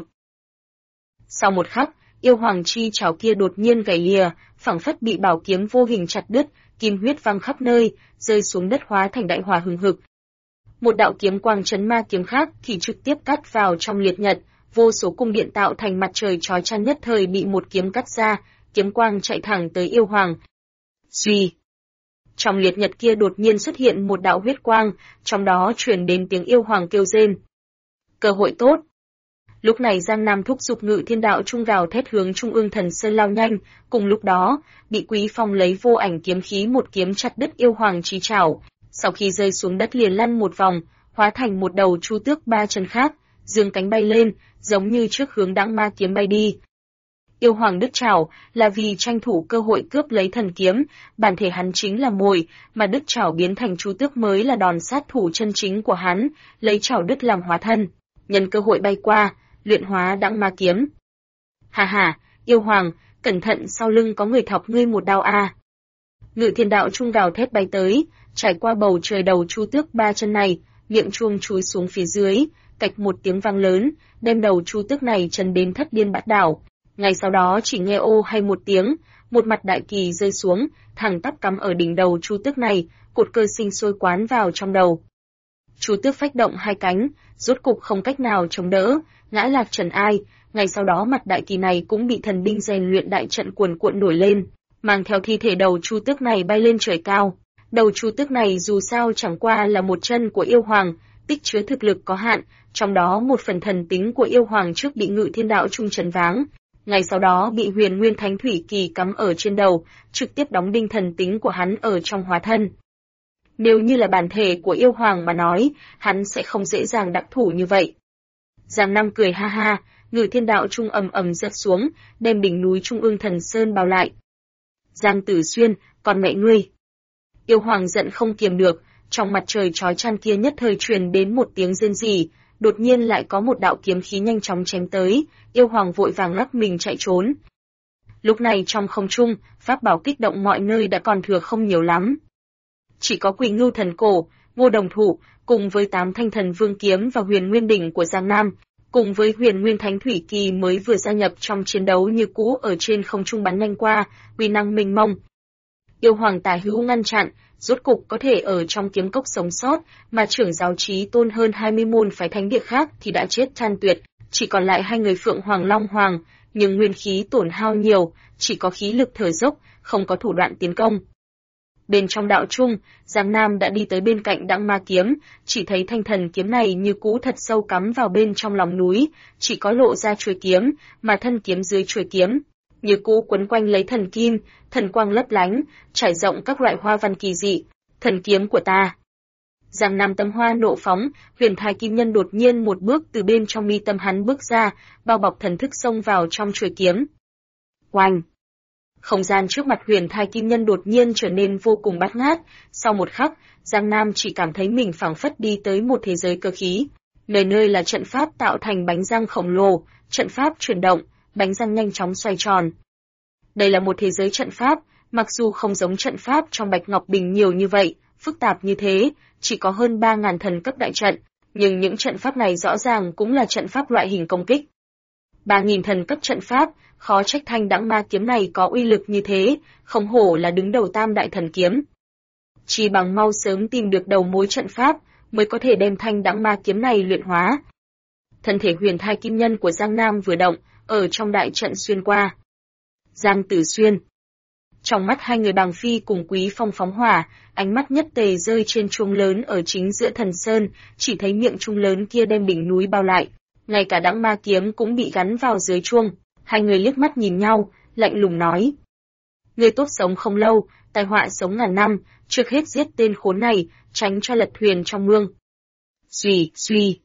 Sau một khắc, yêu hoàng chi chảo kia đột nhiên gãy lìa, phảng phất bị bảo kiếm vô hình chặt đứt, kim huyết văng khắp nơi, rơi xuống đất hóa thành đại hỏa hừng hực. Một đạo kiếm quang chấn ma kiếm khác thì trực tiếp cắt vào trong liệt nhật, vô số cung điện tạo thành mặt trời chói chang nhất thời bị một kiếm cắt ra, kiếm quang chạy thẳng tới yêu hoàng. Suy. Trong liệt nhật kia đột nhiên xuất hiện một đạo huyết quang, trong đó truyền đến tiếng yêu hoàng kêu rên. Cơ hội tốt. Lúc này Giang Nam thúc giục Ngự Thiên Đạo trung gào thét hướng trung ương Thần Sơn lao nhanh, cùng lúc đó, bị Quý Phong lấy vô ảnh kiếm khí một kiếm chặt đứt yêu hoàng chí chảo, sau khi rơi xuống đất liền lăn một vòng, hóa thành một đầu chu tước 3 chân khác, dương cánh bay lên, giống như trước hướng Đãng ma kiếm bay đi. Yêu hoàng đứt chảo là vì tranh thủ cơ hội cướp lấy thần kiếm, bản thể hắn chính là mồi, mà đứt chảo biến thành chu tước mới là đòn sát thủ chân chính của hắn, lấy chảo đứt làm hóa thân, nhân cơ hội bay qua, luyện hóa Đãng ma kiếm. Hà hà, yêu hoàng, cẩn thận sau lưng có người thọc ngươi một đao a. Ngự Thiên Đạo trung gào thét bay tới, trải qua bầu trời đầu chu tước 3 chân này, miệng chuông chúi xuống phía dưới, cạch một tiếng vang lớn, đem đầu chu tước này chấn đến thất điên bát đảo. Ngay sau đó chỉ nghe ô hay một tiếng, một mặt đại kỳ rơi xuống, thẳng tắp cắm ở đỉnh đầu chu tước này, cột cơ sinh sôi quán vào trong đầu. Chu tước phách động hai cánh, rốt cục không cách nào chống đỡ, ngã lạc trần ai. Ngay sau đó mặt đại kỳ này cũng bị thần binh rèn luyện đại trận cuồn cuộn nổi lên, mang theo thi thể đầu chu tước này bay lên trời cao. Đầu chu tước này dù sao chẳng qua là một chân của yêu hoàng, tích chứa thực lực có hạn, trong đó một phần thần tính của yêu hoàng trước bị Ngự Thiên Đạo trung trấn váng, Ngày sau đó bị Huyền Nguyên Thánh Thủy Kỳ cắm ở trên đầu, trực tiếp đóng đinh thần tính của hắn ở trong hóa thân. Nếu như là bản thể của yêu hoàng mà nói, hắn sẽ không dễ dàng đắc thủ như vậy. Giang Nam cười ha ha, Ngự Thiên Đạo Trung ầm ầm rớt xuống, đem đỉnh núi Trung ương Thần Sơn bao lại. Giang Tử Xuyên, còn mẹ ngươi! Yêu hoàng giận không kiềm được, trong mặt trời chói chang kia nhất thời truyền đến một tiếng rên rỉ, đột nhiên lại có một đạo kiếm khí nhanh chóng chém tới, yêu hoàng vội vàng lắc mình chạy trốn. Lúc này trong không trung, pháp bảo kích động mọi nơi đã còn thừa không nhiều lắm. Chỉ có Quỳ Ngưu Thần Cổ, Ngô Đồng Thụ, cùng với 8 thanh thần vương kiếm và Huyền Nguyên đỉnh của Giang Nam, cùng với Huyền Nguyên Thánh Thủy Kỳ mới vừa gia nhập trong chiến đấu như cũ ở trên không trung bắn nhanh qua, uy năng mênh mông. Yêu hoàng tà hữu ngăn chặn, rốt cục có thể ở trong kiếm cốc sống sót, mà trưởng giáo Chí Tôn hơn 20 môn phái thánh địa khác thì đã chết than tuyệt, chỉ còn lại 2 người Phượng Hoàng Long Hoàng, nhưng nguyên khí tổn hao nhiều, chỉ có khí lực thở dốc, không có thủ đoạn tiến công. Bên trong đạo trung, Giang Nam đã đi tới bên cạnh Đãng Ma kiếm, chỉ thấy thanh thần kiếm này như cũ thật sâu cắm vào bên trong lòng núi, chỉ có lộ ra chuôi kiếm, mà thân kiếm dưới chuôi kiếm như cũ quấn quanh lấy thần kim, thần quang lấp lánh, trải rộng các loại hoa văn kỳ dị. Thần kiếm của ta. Giang Nam tâm hoa nộ phóng, Huyền Thai Kim Nhân đột nhiên một bước từ bên trong mi tâm hắn bước ra, bao bọc thần thức xông vào trong chuôi kiếm. Oanh! Không gian trước mặt Huyền Thai Kim Nhân đột nhiên trở nên vô cùng bát ngát, sau một khắc, Giang Nam chỉ cảm thấy mình phảng phất đi tới một thế giới cơ khí. Nơi nơi là trận pháp tạo thành bánh răng khổng lồ, trận pháp chuyển động, bánh răng nhanh chóng xoay tròn. Đây là một thế giới trận pháp, mặc dù không giống trận pháp trong Bạch Ngọc Bình nhiều như vậy, phức tạp như thế, chỉ có hơn 3.000 thần cấp đại trận, nhưng những trận pháp này rõ ràng cũng là trận pháp loại hình công kích. 3.000 thần cấp trận pháp, khó trách thanh Đãng Ma kiếm này có uy lực như thế, không hổ là đứng đầu tam đại thần kiếm. Chỉ bằng mau sớm tìm được đầu mối trận pháp, mới có thể đem thanh Đãng Ma kiếm này luyện hóa. Thân thể Huyền Thai Kim Nhân của Giang Nam vừa động, ở trong đại trận xuyên qua. Giang Tử Xuyên. Trong mắt 2 người Bàng Phi cùng Quý Phong phóng hỏa, ánh mắt nhất tề rơi trên chuông lớn ở chính giữa thần sơn, chỉ thấy miệng chuông lớn kia đem đỉnh núi bao lại, ngay cả Đãng Ma kiếm cũng bị gắn vào dưới chuông. 2 người liếc mắt nhìn nhau, lạnh lùng nói: Ngươi tốt sống không lâu, tai họa sống ngàn năm, trước hết giết tên khốn này, tránh cho lật thuyền trong mương. Xuy, xuy.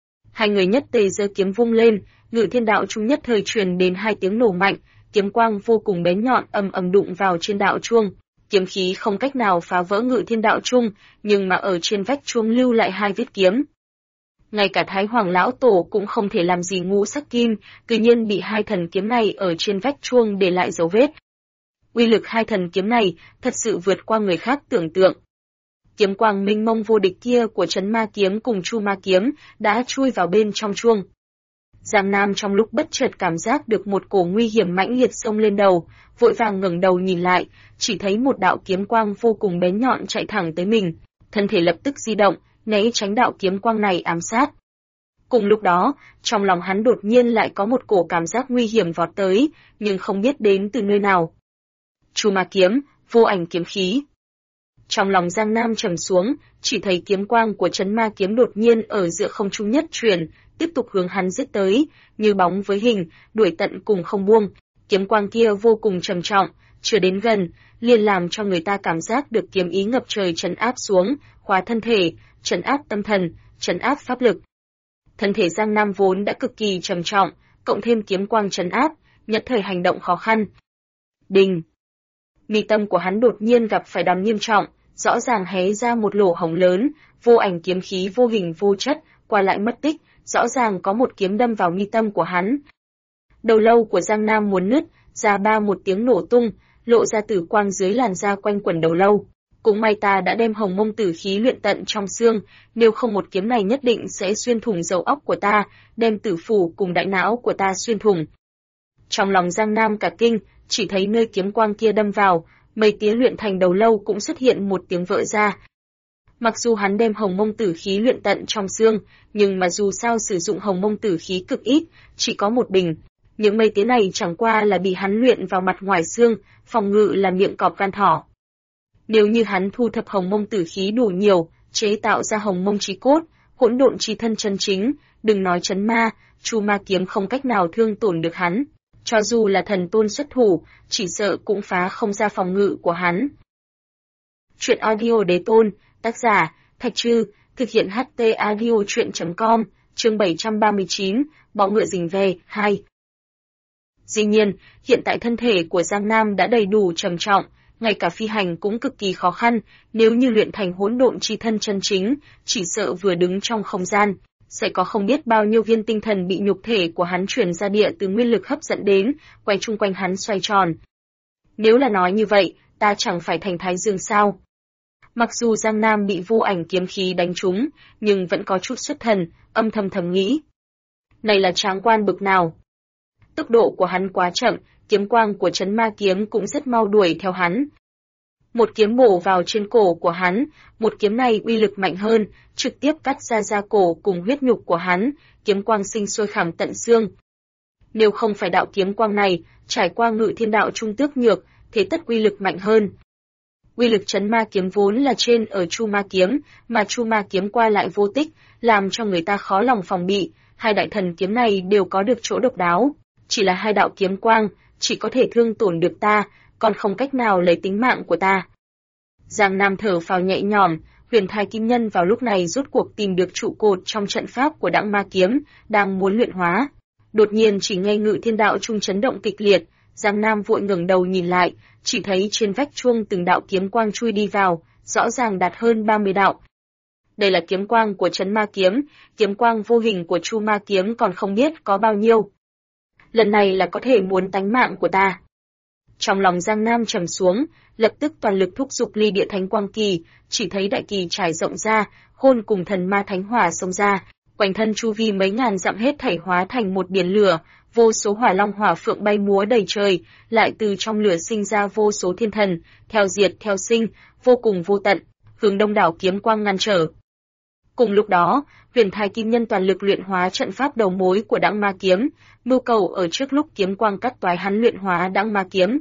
2 người nhất tề giơ kiếm vung lên, Ngự Thiên Đạo Trung nhất thời truyền đến 2 tiếng nổ mạnh, kiếm quang vô cùng bén nhọn ầm ầm đụng vào trên đạo chuông, kiếm khí không cách nào phá vỡ Ngự Thiên Đạo Trung, nhưng mà ở trên vách chuông lưu lại 2 vết kiếm. Ngay cả Thái Hoàng lão tổ cũng không thể làm gì Ngũ Sắc Kim, tự nhiên bị 2 thần kiếm này ở trên vách chuông để lại dấu vết. Uy lực 2 thần kiếm này thật sự vượt qua người khác tưởng tượng. Kiếm quang minh mông vô địch kia của Trấn Ma kiếm cùng Chu Ma kiếm đã chui vào bên trong chuông. Giang Nam trong lúc bất chợt cảm giác được một cổ nguy hiểm mãnh liệt xông lên đầu, vội vàng ngẩng đầu nhìn lại, chỉ thấy một đạo kiếm quang vô cùng bén nhọn chạy thẳng tới mình, thân thể lập tức di động, né tránh đạo kiếm quang này ám sát. Cùng lúc đó, trong lòng hắn đột nhiên lại có một cổ cảm giác nguy hiểm vọt tới, nhưng không biết đến từ nơi nào. Chu Ma kiếm, vô ảnh kiếm khí. Trong lòng Giang Nam trầm xuống, chỉ thấy kiếm quang của Trấn Ma kiếm đột nhiên ở giữa không trung nhất chuyển, tiếp tục hướng hắn giết tới, như bóng với hình, đuổi tận cùng không buông. Kiếm quang kia vô cùng trầm trọng, chưa đến gần, liền làm cho người ta cảm giác được kiếm ý ngập trời trấn áp xuống, khóa thân thể, trấn áp tâm thần, trấn áp pháp lực. Thân thể Giang Nam vốn đã cực kỳ trầm trọng, cộng thêm kiếm quang trấn áp, nhất thời hành động khó khăn. Đình. Mi tâm của hắn đột nhiên gặp phải đòn nghiêm trọng, rõ ràng hé ra một lỗ hổng lớn, vô ảnh kiếm khí vô hình vô chất, qua lại mất tích, rõ ràng có một kiếm đâm vào mi tâm của hắn. Đầu lâu của Giang Nam muốn nứt, ra ba một tiếng nổ tung, lộ ra tử quang dưới làn da quanh quẩn đầu lâu. Cũng may ta đã đem hồng mông tử khí luyện tận trong xương, nếu không một kiếm này nhất định sẽ xuyên thủng dầu óc của ta, đem tử phủ cùng đại não của ta xuyên thủng. Trong lòng Giang Nam cả kinh, chỉ thấy nơi kiếm quang kia đâm vào, mây tía luyện thành đầu lâu cũng xuất hiện một tiếng vỡ ra. Mặc dù hắn đem hồng mông tử khí luyện tận trong xương, nhưng mà dù sao sử dụng hồng mông tử khí cực ít, chỉ có một bình. Những mây tía này chẳng qua là bị hắn luyện vào mặt ngoài xương, phòng ngự là miệng cọp gan thỏ. Nếu như hắn thu thập hồng mông tử khí đủ nhiều, chế tạo ra hồng mông chí cốt, hỗn độn chí thân chân chính, đừng nói Trấn Ma, Chu Ma kiếm không cách nào thương tổn được hắn. cho dù là thần tôn xuất thủ, chỉ sợ cũng phá không ra phòng ngự của hắn. Truyện audio đế tôn, tác giả, Thạch Trư, thực hiện HT audio truyện.com, chương 739, bọ ngựa rình về, 2. Dĩ nhiên, hiện tại thân thể của Giang Nam đã đầy đủ trầm trọng, ngay cả phi hành cũng cực kỳ khó khăn, nếu như luyện thành hỗn độn chi thân chân chính, chỉ sợ vừa đứng trong không gian, sẽ có không biết bao nhiêu viên tinh thần bị nhục thể của hắn chuyển ra địa từ nguyên lực hấp dẫn đến, quay chung quanh hắn xoay tròn. Nếu là nói như vậy, ta chẳng phải thành Thái Dương sao? Mặc dù Giang Nam bị vô ảnh kiếm khí đánh trúng, nhưng vẫn có chút xuất thần, âm thầm nghĩ. Này là tráng quan bực nào? Tốc độ của hắn quá chậm, kiếm quang của Chấn Ma kiếm cũng rất mau đuổi theo hắn. Một kiếm bổ vào trên cổ của hắn, một kiếm này uy lực mạnh hơn, trực tiếp cắt ra da cổ cùng huyết nhục của hắn, kiếm quang sinh sôi khảm tận xương. Nếu không phải đạo kiếm quang này, trải qua Ngự Thiên Đạo Trung Tước Nhược, thế tất uy lực mạnh hơn. Uy lực Chấn Ma kiếm vốn là trên ở Chu Ma kiếm, mà Chu Ma kiếm qua lại vô tích, làm cho người ta khó lòng phòng bị, hai đại thần kiếm này đều có được chỗ độc đáo, chỉ là hai đạo kiếm quang, chỉ có thể thương tổn được ta, còn không cách nào lấy tính mạng của ta. Giang Nam thở phào nhẹ nhõm, Huyền Thai Kim Nhân vào lúc này rốt cuộc tìm được trụ cột trong trận pháp của Đãng Ma kiếm, đang muốn luyện hóa. Đột nhiên chỉ nghe Ngự Thiên Đạo Trung chấn động kịch liệt, Giang Nam vội ngẩng đầu nhìn lại, chỉ thấy trên vách chuông từng đạo kiếm quang chui đi vào, rõ ràng đạt hơn 30 đạo. Đây là kiếm quang của Chấn Ma kiếm quang vô hình của Chu Ma kiếm còn không biết có bao nhiêu. Lần này là có thể muốn tánh mạng của ta. Trong lòng Giang Nam trầm xuống, lập tức toàn lực thúc giục ly địa thánh quang kỳ, chỉ thấy đại kỳ trải rộng ra, hôn cùng thần ma thánh hỏa xông ra, quanh thân chu vi mấy ngàn dặm hết thảy hóa thành một biển lửa, vô số hỏa long hỏa phượng bay múa đầy trời, lại từ trong lửa sinh ra vô số thiên thần, theo diệt theo sinh, vô cùng vô tận, hướng đông đảo kiếm quang ngăn trở. Cùng lúc đó, Huyền Thai Kim Nhân toàn lực luyện hóa trận pháp đầu mối của Đãng Ma kiếm, mưu cầu ở trước lúc kiếm quang cắt toái hắn luyện hóa Đãng Ma kiếm.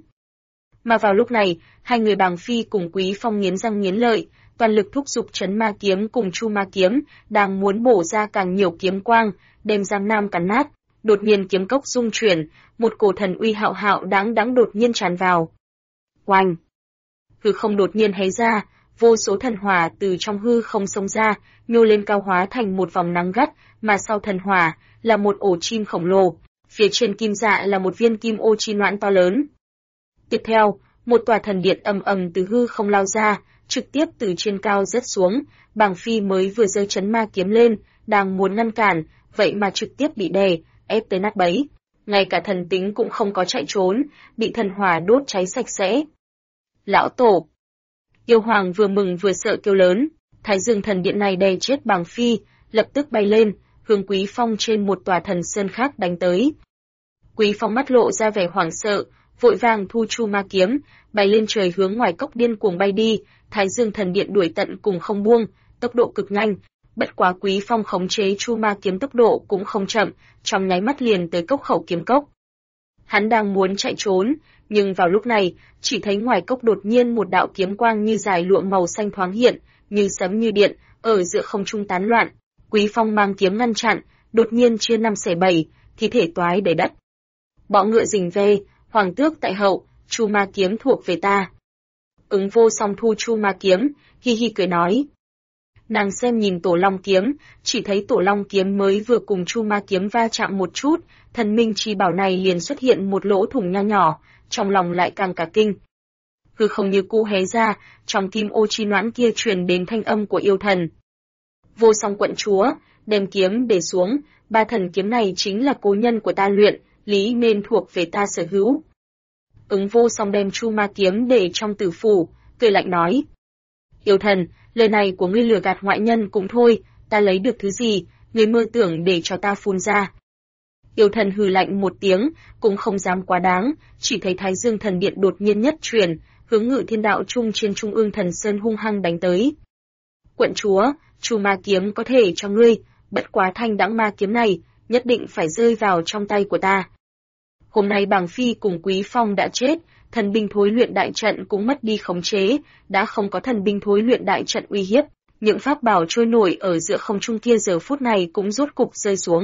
Mà vào lúc này, hai người Bàng Phi cùng Quý Phong nghiến răng nghiến lợi, toàn lực thúc giục Chấn Ma kiếm cùng Chu Ma kiếm, đang muốn bổ ra càng nhiều kiếm quang, đem Giang Nam cắn nát. Đột nhiên kiếm cốc rung chuyển, một cổ thần uy hạo hạo đáng đột nhiên tràn vào. Oanh! Hư không đột nhiên hé ra, vô số thần hỏa từ trong hư không xông ra, nhô lên cao hóa thành một vòng nắng gắt, mà sau thần hỏa là một ổ chim khổng lồ, phía trên kim dạ là một viên kim ô chi noãn to lớn. Tiếp theo, một tòa thần điện ầm ầm từ hư không lao ra, trực tiếp từ trên cao rớt xuống, Bàng Phi mới vừa giơ Chấn Ma kiếm lên, đang muốn ngăn cản, vậy mà trực tiếp bị đè, ép tới nát bấy. Ngay cả thần tính cũng không có chạy trốn, bị thần hỏa đốt cháy sạch sẽ. Lão Tổ! Yêu Hoàng vừa mừng vừa sợ kêu lớn, Thái Dương thần điện này đè chết Bàng Phi, lập tức bay lên, hướng Quý Phong trên một tòa thần sơn khác đánh tới. Quý Phong mắt lộ ra vẻ hoảng sợ, vội vàng thu Chu Ma kiếm, bay lên trời hướng ngoài cốc điên cuồng bay đi, Thái Dương thần điện đuổi tận cùng không buông, tốc độ cực nhanh. Bất quá Quý Phong khống chế Chu Ma kiếm tốc độ cũng không chậm, trong nháy mắt liền tới cốc khẩu kiếm cốc. Hắn đang muốn chạy trốn, nhưng vào lúc này, chỉ thấy ngoài cốc đột nhiên một đạo kiếm quang như dài lụa màu xanh thoáng hiện, như sấm như điện, ở giữa không trung tán loạn. Quý Phong mang kiếm ngăn chặn, đột nhiên chia 5 xẻ 7, thi thể toái đầy đất. Bọ ngựa rình về, hoàng tước tại hậu, Chu Ma kiếm thuộc về ta. Ứng Vô Song thu Chu Ma kiếm, hi hi cười nói. Nàng xem nhìn Tổ Long kiếm, chỉ thấy Tổ Long kiếm mới vừa cùng Chu Ma kiếm va chạm một chút, thần minh chi bảo này liền xuất hiện một lỗ thủng nho nhỏ, trong lòng lại càng cả kinh. Hư không như cũ hé ra, trong kim ô chi noãn kia truyền đến thanh âm của yêu thần. Vô Song quận chúa, đem kiếm để xuống, 3 thần kiếm này chính là cố nhân của ta luyện, lý nên thuộc về ta sở hữu. Ứng Vô Song đem Chu Ma kiếm để trong tử phủ, cười lạnh nói. Yêu thần, lời này của ngươi lừa gạt ngoại nhân cũng thôi, ta lấy được thứ gì, ngươi mơ tưởng để cho ta phun ra. Yêu thần hừ lạnh một tiếng, cũng không dám quá đáng, chỉ thấy Thái Dương thần điện đột nhiên nhất chuyển, hướng Ngự Thiên Đạo Trung trên trung ương thần sơn hung hăng đánh tới. Quận chúa, Chu Ma kiếm có thể cho ngươi, bất quá thanh Đãng Ma kiếm này, nhất định phải rơi vào trong tay của ta. Hôm nay Bàng Phi cùng Quý Phong đã chết, thần binh thối luyện đại trận cũng mất đi khống chế, đã không có thần binh thối luyện đại trận uy hiếp, những pháp bảo trôi nổi ở giữa không trung kia giờ phút này cũng rốt cục rơi xuống.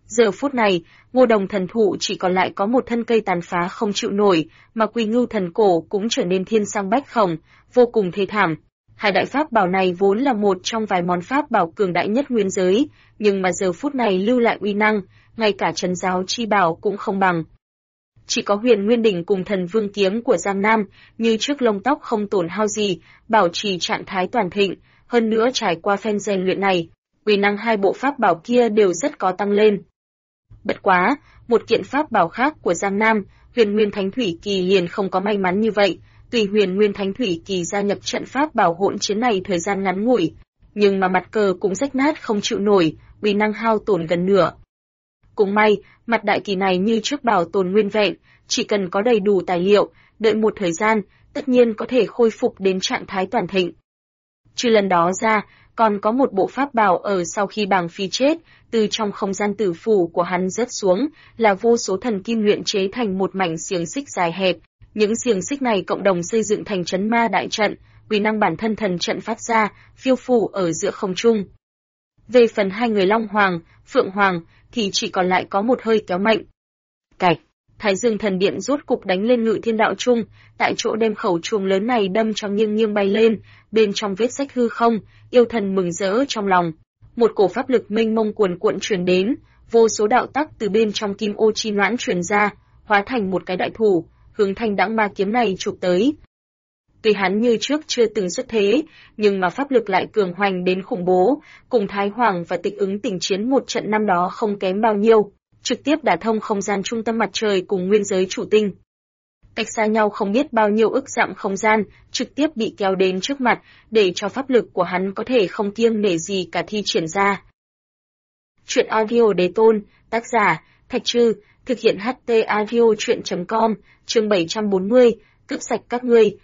Giờ phút này, Ngô Đồng thần thụ chỉ còn lại có một thân cây tàn phá không chịu nổi, mà Quỳ Ngưu thần cổ cũng trở nên thiên sang bách khổng, vô cùng thê thảm. Hai đại pháp bảo này vốn là một trong vài món pháp bảo cường đại nhất nguyên giới, nhưng mà giờ phút này lưu lại uy năng, ngay cả trấn giáo chi bảo cũng không bằng. Chỉ có Huyền Nguyên đỉnh cùng Thần Vương kiếm của Giang Nam, như trước lông tóc không tổn hao gì, bảo trì trạng thái toàn thịnh, hơn nữa trải qua phen rèn luyện này, uy năng hai bộ pháp bảo kia đều rất có tăng lên. Bất quá, một kiện pháp bảo khác của Giang Nam, Huyền Nguyên Thánh Thủy Kỳ liền không có may mắn như vậy. Tuy Huyền Nguyên Thánh Thủy Kỳ gia nhập trận pháp bảo hỗn chiến này thời gian ngắn ngủi, nhưng mà mặt cờ cũng rách nát không chịu nổi, uy năng hao tổn gần nửa. Cũng may, mặt đại kỳ này như trước bảo tồn nguyên vẹn, chỉ cần có đầy đủ tài liệu, đợi một thời gian, tất nhiên có thể khôi phục đến trạng thái toàn thịnh. Trừ lần đó ra, còn có một bộ pháp bảo ở sau khi Bàng Phi chết, từ trong không gian tử phủ của hắn rớt xuống, là vô số thần kim luyện chế thành một mảnh xiềng xích dài hẹp. Những xiềng xích này cộng đồng xây dựng thành trấn ma đại trận, uy năng bản thân thần trận phát ra, phiêu phù ở giữa không trung. Về phần hai người Long Hoàng, Phượng Hoàng, thì chỉ còn lại có một hơi kéo mệnh. Cạch, Thái Dương thần điện rốt cục đánh lên Ngự Thiên đạo trung, tại chỗ đem khẩu chuông lớn này đâm cho nghiêng nghiêng bay lên, bên trong vết rách hư không, yêu thần mừng rỡ trong lòng. Một cổ pháp lực mênh mông cuồn cuộn truyền đến, vô số đạo tắc từ bên trong kim ô chi noãn truyền ra, hóa thành một cái đại thủ, hướng thanh đãng ma kiếm này chụp tới. Tuy hắn như trước chưa từng xuất thế, nhưng mà pháp lực lại cường hoành đến khủng bố, cùng Thái Hoàng và Tịch Ứng Tình chiến một trận năm đó không kém bao nhiêu, trực tiếp đả thông không gian trung tâm mặt trời cùng nguyên giới chủ tinh. Cách xa nhau không biết bao nhiêu ức dặm không gian, trực tiếp bị kéo đến trước mặt, để cho pháp lực của hắn có thể không kiêng nể gì cả thi triển ra. Chuyện audio đế tôn, tác giả, Thạch Trư, thực hiện HT audio chuyện.com, chương 740, cướp sạch các ngươi.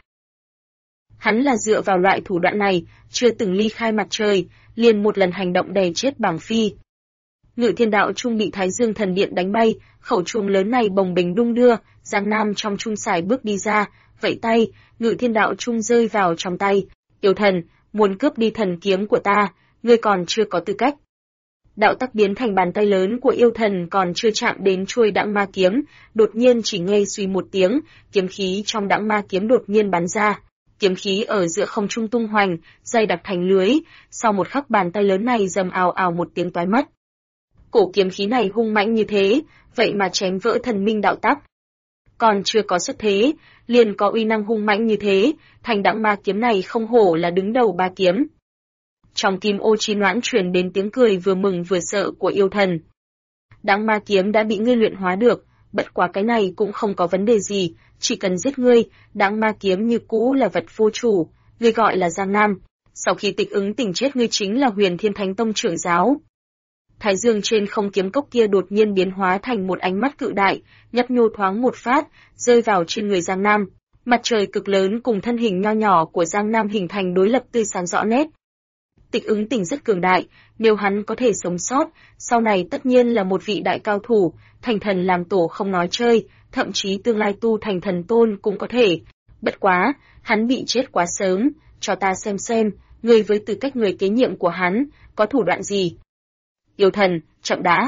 Hắn là dựa vào loại thủ đoạn này, chưa từng ly khai mặt trời, liền một lần hành động đè chết Bàng Phi. Ngự Thiên đạo trung bị Thái Dương thần điện đánh bay, khẩu chuông lớn này bồng bềnh đung đưa, Giang Nam trong trung sải bước đi ra, vẫy tay, Ngự Thiên đạo trung rơi vào trong tay. Yêu thần, muốn cướp đi thần kiếm của ta, ngươi còn chưa có tư cách. Đạo tắc biến thành bàn tay lớn của yêu thần còn chưa chạm đến chuôi đãng ma kiếm, đột nhiên chỉ nghe suy một tiếng, kiếm khí trong đãng ma kiếm đột nhiên bắn ra. Kiếm khí ở giữa không trung tung hoành, dày đặc thành lưới, sau một khắc bàn tay lớn này rầm ào ào một tiếng toái mất. Cổ kiếm khí này hung mãnh như thế, vậy mà chém vỡ thần minh đạo tắc. Còn chưa có xuất thế, liền có uy năng hung mãnh như thế, thành đãng ma kiếm này không hổ là đứng đầu ba kiếm. Trong kim ô chi noãn truyền đến tiếng cười vừa mừng vừa sợ của yêu thần. Đãng ma kiếm đã bị ngươi luyện hóa được, bất quá cái này cũng không có vấn đề gì, chỉ cần giết ngươi, đãng ma kiếm như cũ là vật vô chủ, ngươi gọi là Giang Nam. Sau khi Tịch Ứng Tình chết ngươi chính là Huyền Thiên Thánh Tông trưởng giáo. Thái Dương trên không kiếm cốc kia đột nhiên biến hóa thành một ánh mắt cự đại, nhấp nhô thoáng một phát, rơi vào trên người Giang Nam. Mặt trời cực lớn cùng thân hình nho nhỏ của Giang Nam hình thành đối lập tươi sáng rõ nét. Tịch Ứng Tình rất cường đại, nếu hắn có thể sống sót, sau này tất nhiên là một vị đại cao thủ, thành thần làm tổ không nói chơi, thậm chí tương lai tu thành thần tôn cũng có thể. Bất quá, hắn bị chết quá sớm, cho ta xem, người với tư cách người kế nhiệm của hắn, có thủ đoạn gì? Yêu thần, chậm đã.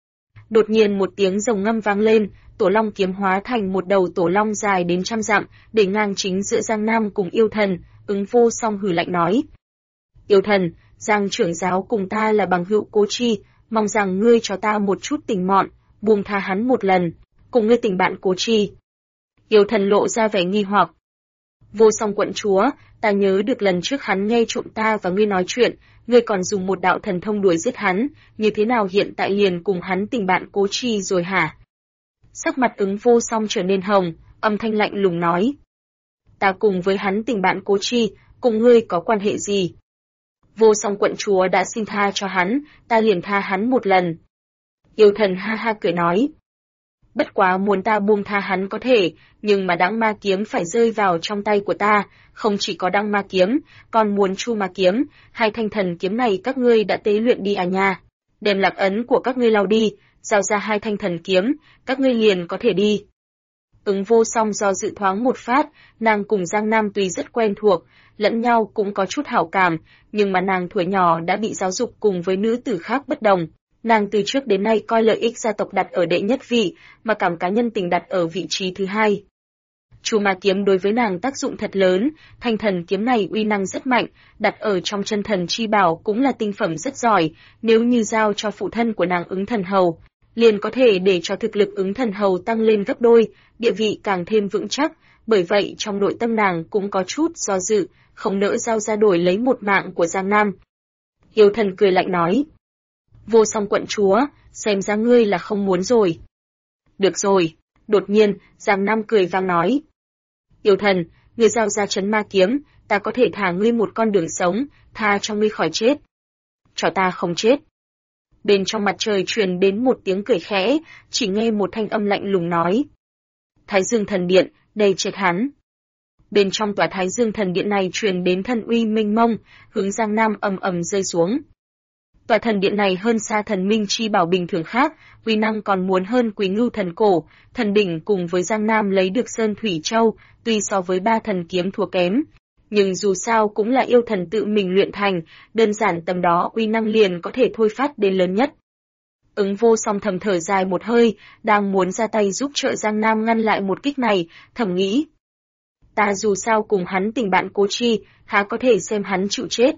Đột nhiên một tiếng rồng ngâm vang lên, tổ long kiếm hóa thành một đầu tổ long dài đến 100 dặm, để ngang chính giữa Giang Nam cùng yêu thần, Ứng Vô Song hừ lạnh nói. Yêu thần, Giang trưởng giáo cùng ta là bằng hữu cố chi, mong rằng ngươi cho ta một chút tình mọn, buông tha hắn một lần, cùng ngươi tình bạn cố chi. Yêu thần lộ ra vẻ nghi hoặc. Vô Song quận chúa, ta nhớ được lần trước hắn nghe trộm ta và ngươi nói chuyện, ngươi còn dùng một đạo thần thông đuổi giết hắn, như thế nào hiện tại liền cùng hắn tình bạn cố chi rồi hả? Sắc mặt Ứng Vô Song trở nên hồng, âm thanh lạnh lùng nói. Ta cùng với hắn tình bạn cố chi, cùng ngươi có quan hệ gì? Vô Song quận chúa đã xin tha cho hắn, ta liền tha hắn một lần. Yêu thần ha ha cười nói. Bất quá muốn ta buông tha hắn có thể, nhưng mà đãng ma kiếm phải rơi vào trong tay của ta, không chỉ có đãng ma kiếm, còn muốn chu ma kiếm, hai thanh thần kiếm này các ngươi đã tế luyện đi à nha. Đem lạc ấn của các ngươi lau đi, giao ra hai thanh thần kiếm, các ngươi liền có thể đi. Ứng Vô Song do dự thoáng một phát, nàng cùng Giang Nam tuy rất quen thuộc, lẫn nhau cũng có chút hảo cảm, nhưng mà nàng thuở nhỏ đã bị giáo dục cùng với nữ tử khác bất đồng. Nàng từ trước đến nay coi lợi ích gia tộc đặt ở đệ nhất vị, mà cảm cá nhân tình đặt ở vị trí thứ hai. Chu ma kiếm đối với nàng tác dụng thật lớn, thanh thần kiếm này uy năng rất mạnh, đặt ở trong chân thần chi bảo cũng là tinh phẩm rất giỏi, nếu như giao cho phụ thân của nàng Ứng Thần Hầu, liền có thể để cho thực lực Ứng Thần Hầu tăng lên gấp đôi, địa vị càng thêm vững chắc, bởi vậy trong nội tâm nàng cũng có chút do dự, không nỡ giao ra đổi lấy một mạng của Giang Nam. Yêu thần cười lạnh nói, Vô Song quận chúa, xem ra ngươi là không muốn rồi. Được rồi, đột nhiên, Giang Nam cười vang nói. Yêu thần, ngươi giao ra trấn ma kiếm, ta có thể thả ngươi một con đường sống, tha cho ngươi khỏi chết. Cho ta không chết. Bên trong mặt trời truyền đến một tiếng cười khẽ, chỉ nghe một thanh âm lạnh lùng nói. Thái Dương thần điện, đây chết hắn. Bên trong tòa Thái Dương thần điện này truyền đến thần uy mênh mông, hướng Giang Nam ầm ầm rơi xuống. Tòa thần điện này hơn xa thần minh chi bảo bình thường khác, uy năng còn muốn hơn Quý Ngưu thần cổ, thần đỉnh cùng với Giang Nam lấy được Sơn Thủy Châu, tuy so với ba thần kiếm thua kém, nhưng dù sao cũng là yêu thần tự mình luyện thành, đơn giản tầm đó uy năng liền có thể thôi phát đến lớn nhất. Ứng Vô Song thầm thở dài một hơi, đang muốn ra tay giúp trợ Giang Nam ngăn lại một kích này, thầm nghĩ. Ta dù sao cùng hắn tình bạn cố chi, há có thể xem hắn chịu chết.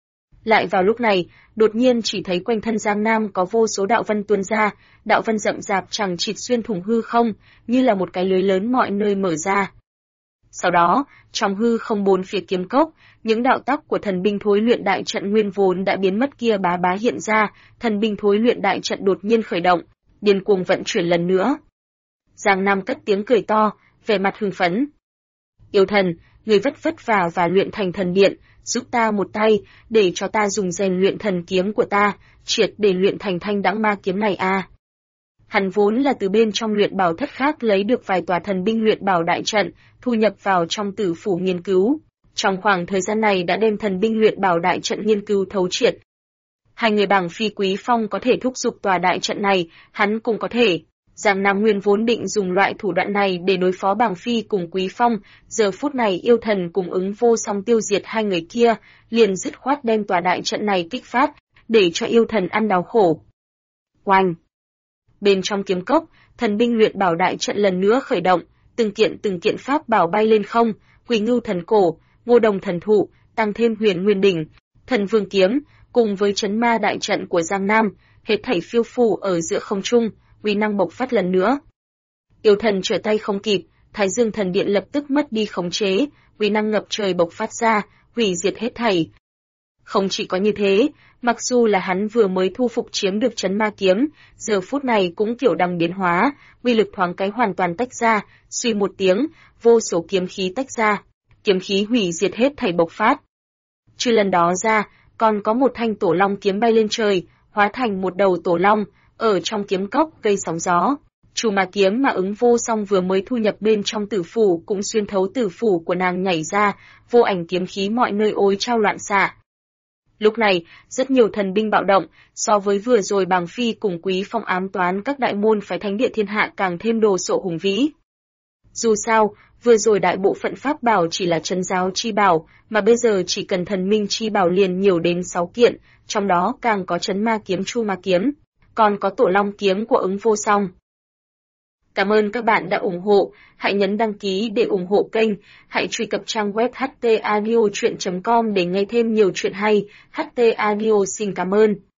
Lại vào lúc này, đột nhiên chỉ thấy quanh thân Giang Nam có vô số đạo vân tuôn ra, đạo vân rậm rạp chẳng chịt xuyên thủng hư không, như là một cái lưới lớn mọi nơi mở ra. Sau đó, trong hư không bốn phía kiếm cốc, những đạo tắc của thần binh thối luyện đại trận nguyên vốn đã biến mất kia bá bá hiện ra, thần binh thối luyện đại trận đột nhiên khởi động, điên cuồng vận chuyển lần nữa. Giang Nam cất tiếng cười to, vẻ mặt hưng phấn. Yêu thần, người vất vất vả và luyện thành thần điện, giúp ta một tay, để cho ta dùng rèn luyện thần kiếm của ta, triệt để luyện thành thanh đãng ma kiếm này a. Hắn vốn là từ bên trong luyện bảo thất khác lấy được vài tòa thần binh luyện bảo đại trận, thu nhập vào trong tử phủ nghiên cứu. Trong khoảng thời gian này đã đem thần binh luyện bảo đại trận nghiên cứu thấu triệt. Hai người bằng Phi Quý Phong có thể thúc giục tòa đại trận này, hắn cũng có thể. Giang Nam Nguyên vốn định dùng loại thủ đoạn này để đối phó Bàng Phi cùng Quý Phong, giờ phút này yêu thần cùng Ứng Vô Song tiêu diệt hai người kia, liền dứt khoát đem tòa đại trận này kích phát, để cho yêu thần ăn đau khổ. Oanh! Bên trong kiếm cốc, thần binh luyện bảo đại trận lần nữa khởi động, từng kiện pháp bảo bay lên không, Quỳ Ngưu thần cổ, Ngô Đồng thần thụ, tăng thêm Huyền Nguyên đỉnh, Thần Vương kiếm, cùng với trấn ma đại trận của Giang Nam, hết thảy phiêu phù ở giữa không trung, uy năng bộc phát lần nữa. Yêu thần trở tay không kịp, Thái Dương thần điện lập tức mất đi khống chế, uy năng ngập trời bộc phát ra, hủy diệt hết thảy. Không chỉ có như thế, mặc dù là hắn vừa mới thu phục chiếm được trấn ma kiếm, giờ phút này cũng kiểu đằng biến hóa, uy lực thoáng cái hoàn toàn tách ra, suy một tiếng, vô số kiếm khí tách ra, kiếm khí hủy diệt hết thảy bộc phát. Trừ lần đó ra, còn có một thanh tổ long kiếm bay lên trời, hóa thành một đầu tổ long, ở trong kiếm cốc gây sóng gió. Chu ma kiếm mà Ứng Vô Song vừa mới thu nhập bên trong tử phủ cũng xuyên thấu tử phủ của nàng nhảy ra, vô ảnh kiếm khí mọi nơi ối trao loạn xạ. Lúc này, rất nhiều thần binh bạo động, so với vừa rồi Bàng Phi cùng Quý Phong ám toán các đại môn phái thánh địa thiên hạ càng thêm đồ sộ hùng vĩ. Dù sao, vừa rồi đại bộ phận pháp bảo chỉ là trấn giáo chi bảo, mà bây giờ chỉ cần thần minh chi bảo liền nhiều đến 6 kiện, trong đó càng có trấn ma kiếm Chu ma kiếm, còn có tổ long kiếm của Ứng Vô Song. Cảm ơn các bạn đã ủng hộ, hãy nhấn đăng ký để ủng hộ kênh, hãy truy cập trang web htaudio.com để nghe thêm nhiều chuyện hay. HT Audio xin cảm ơn.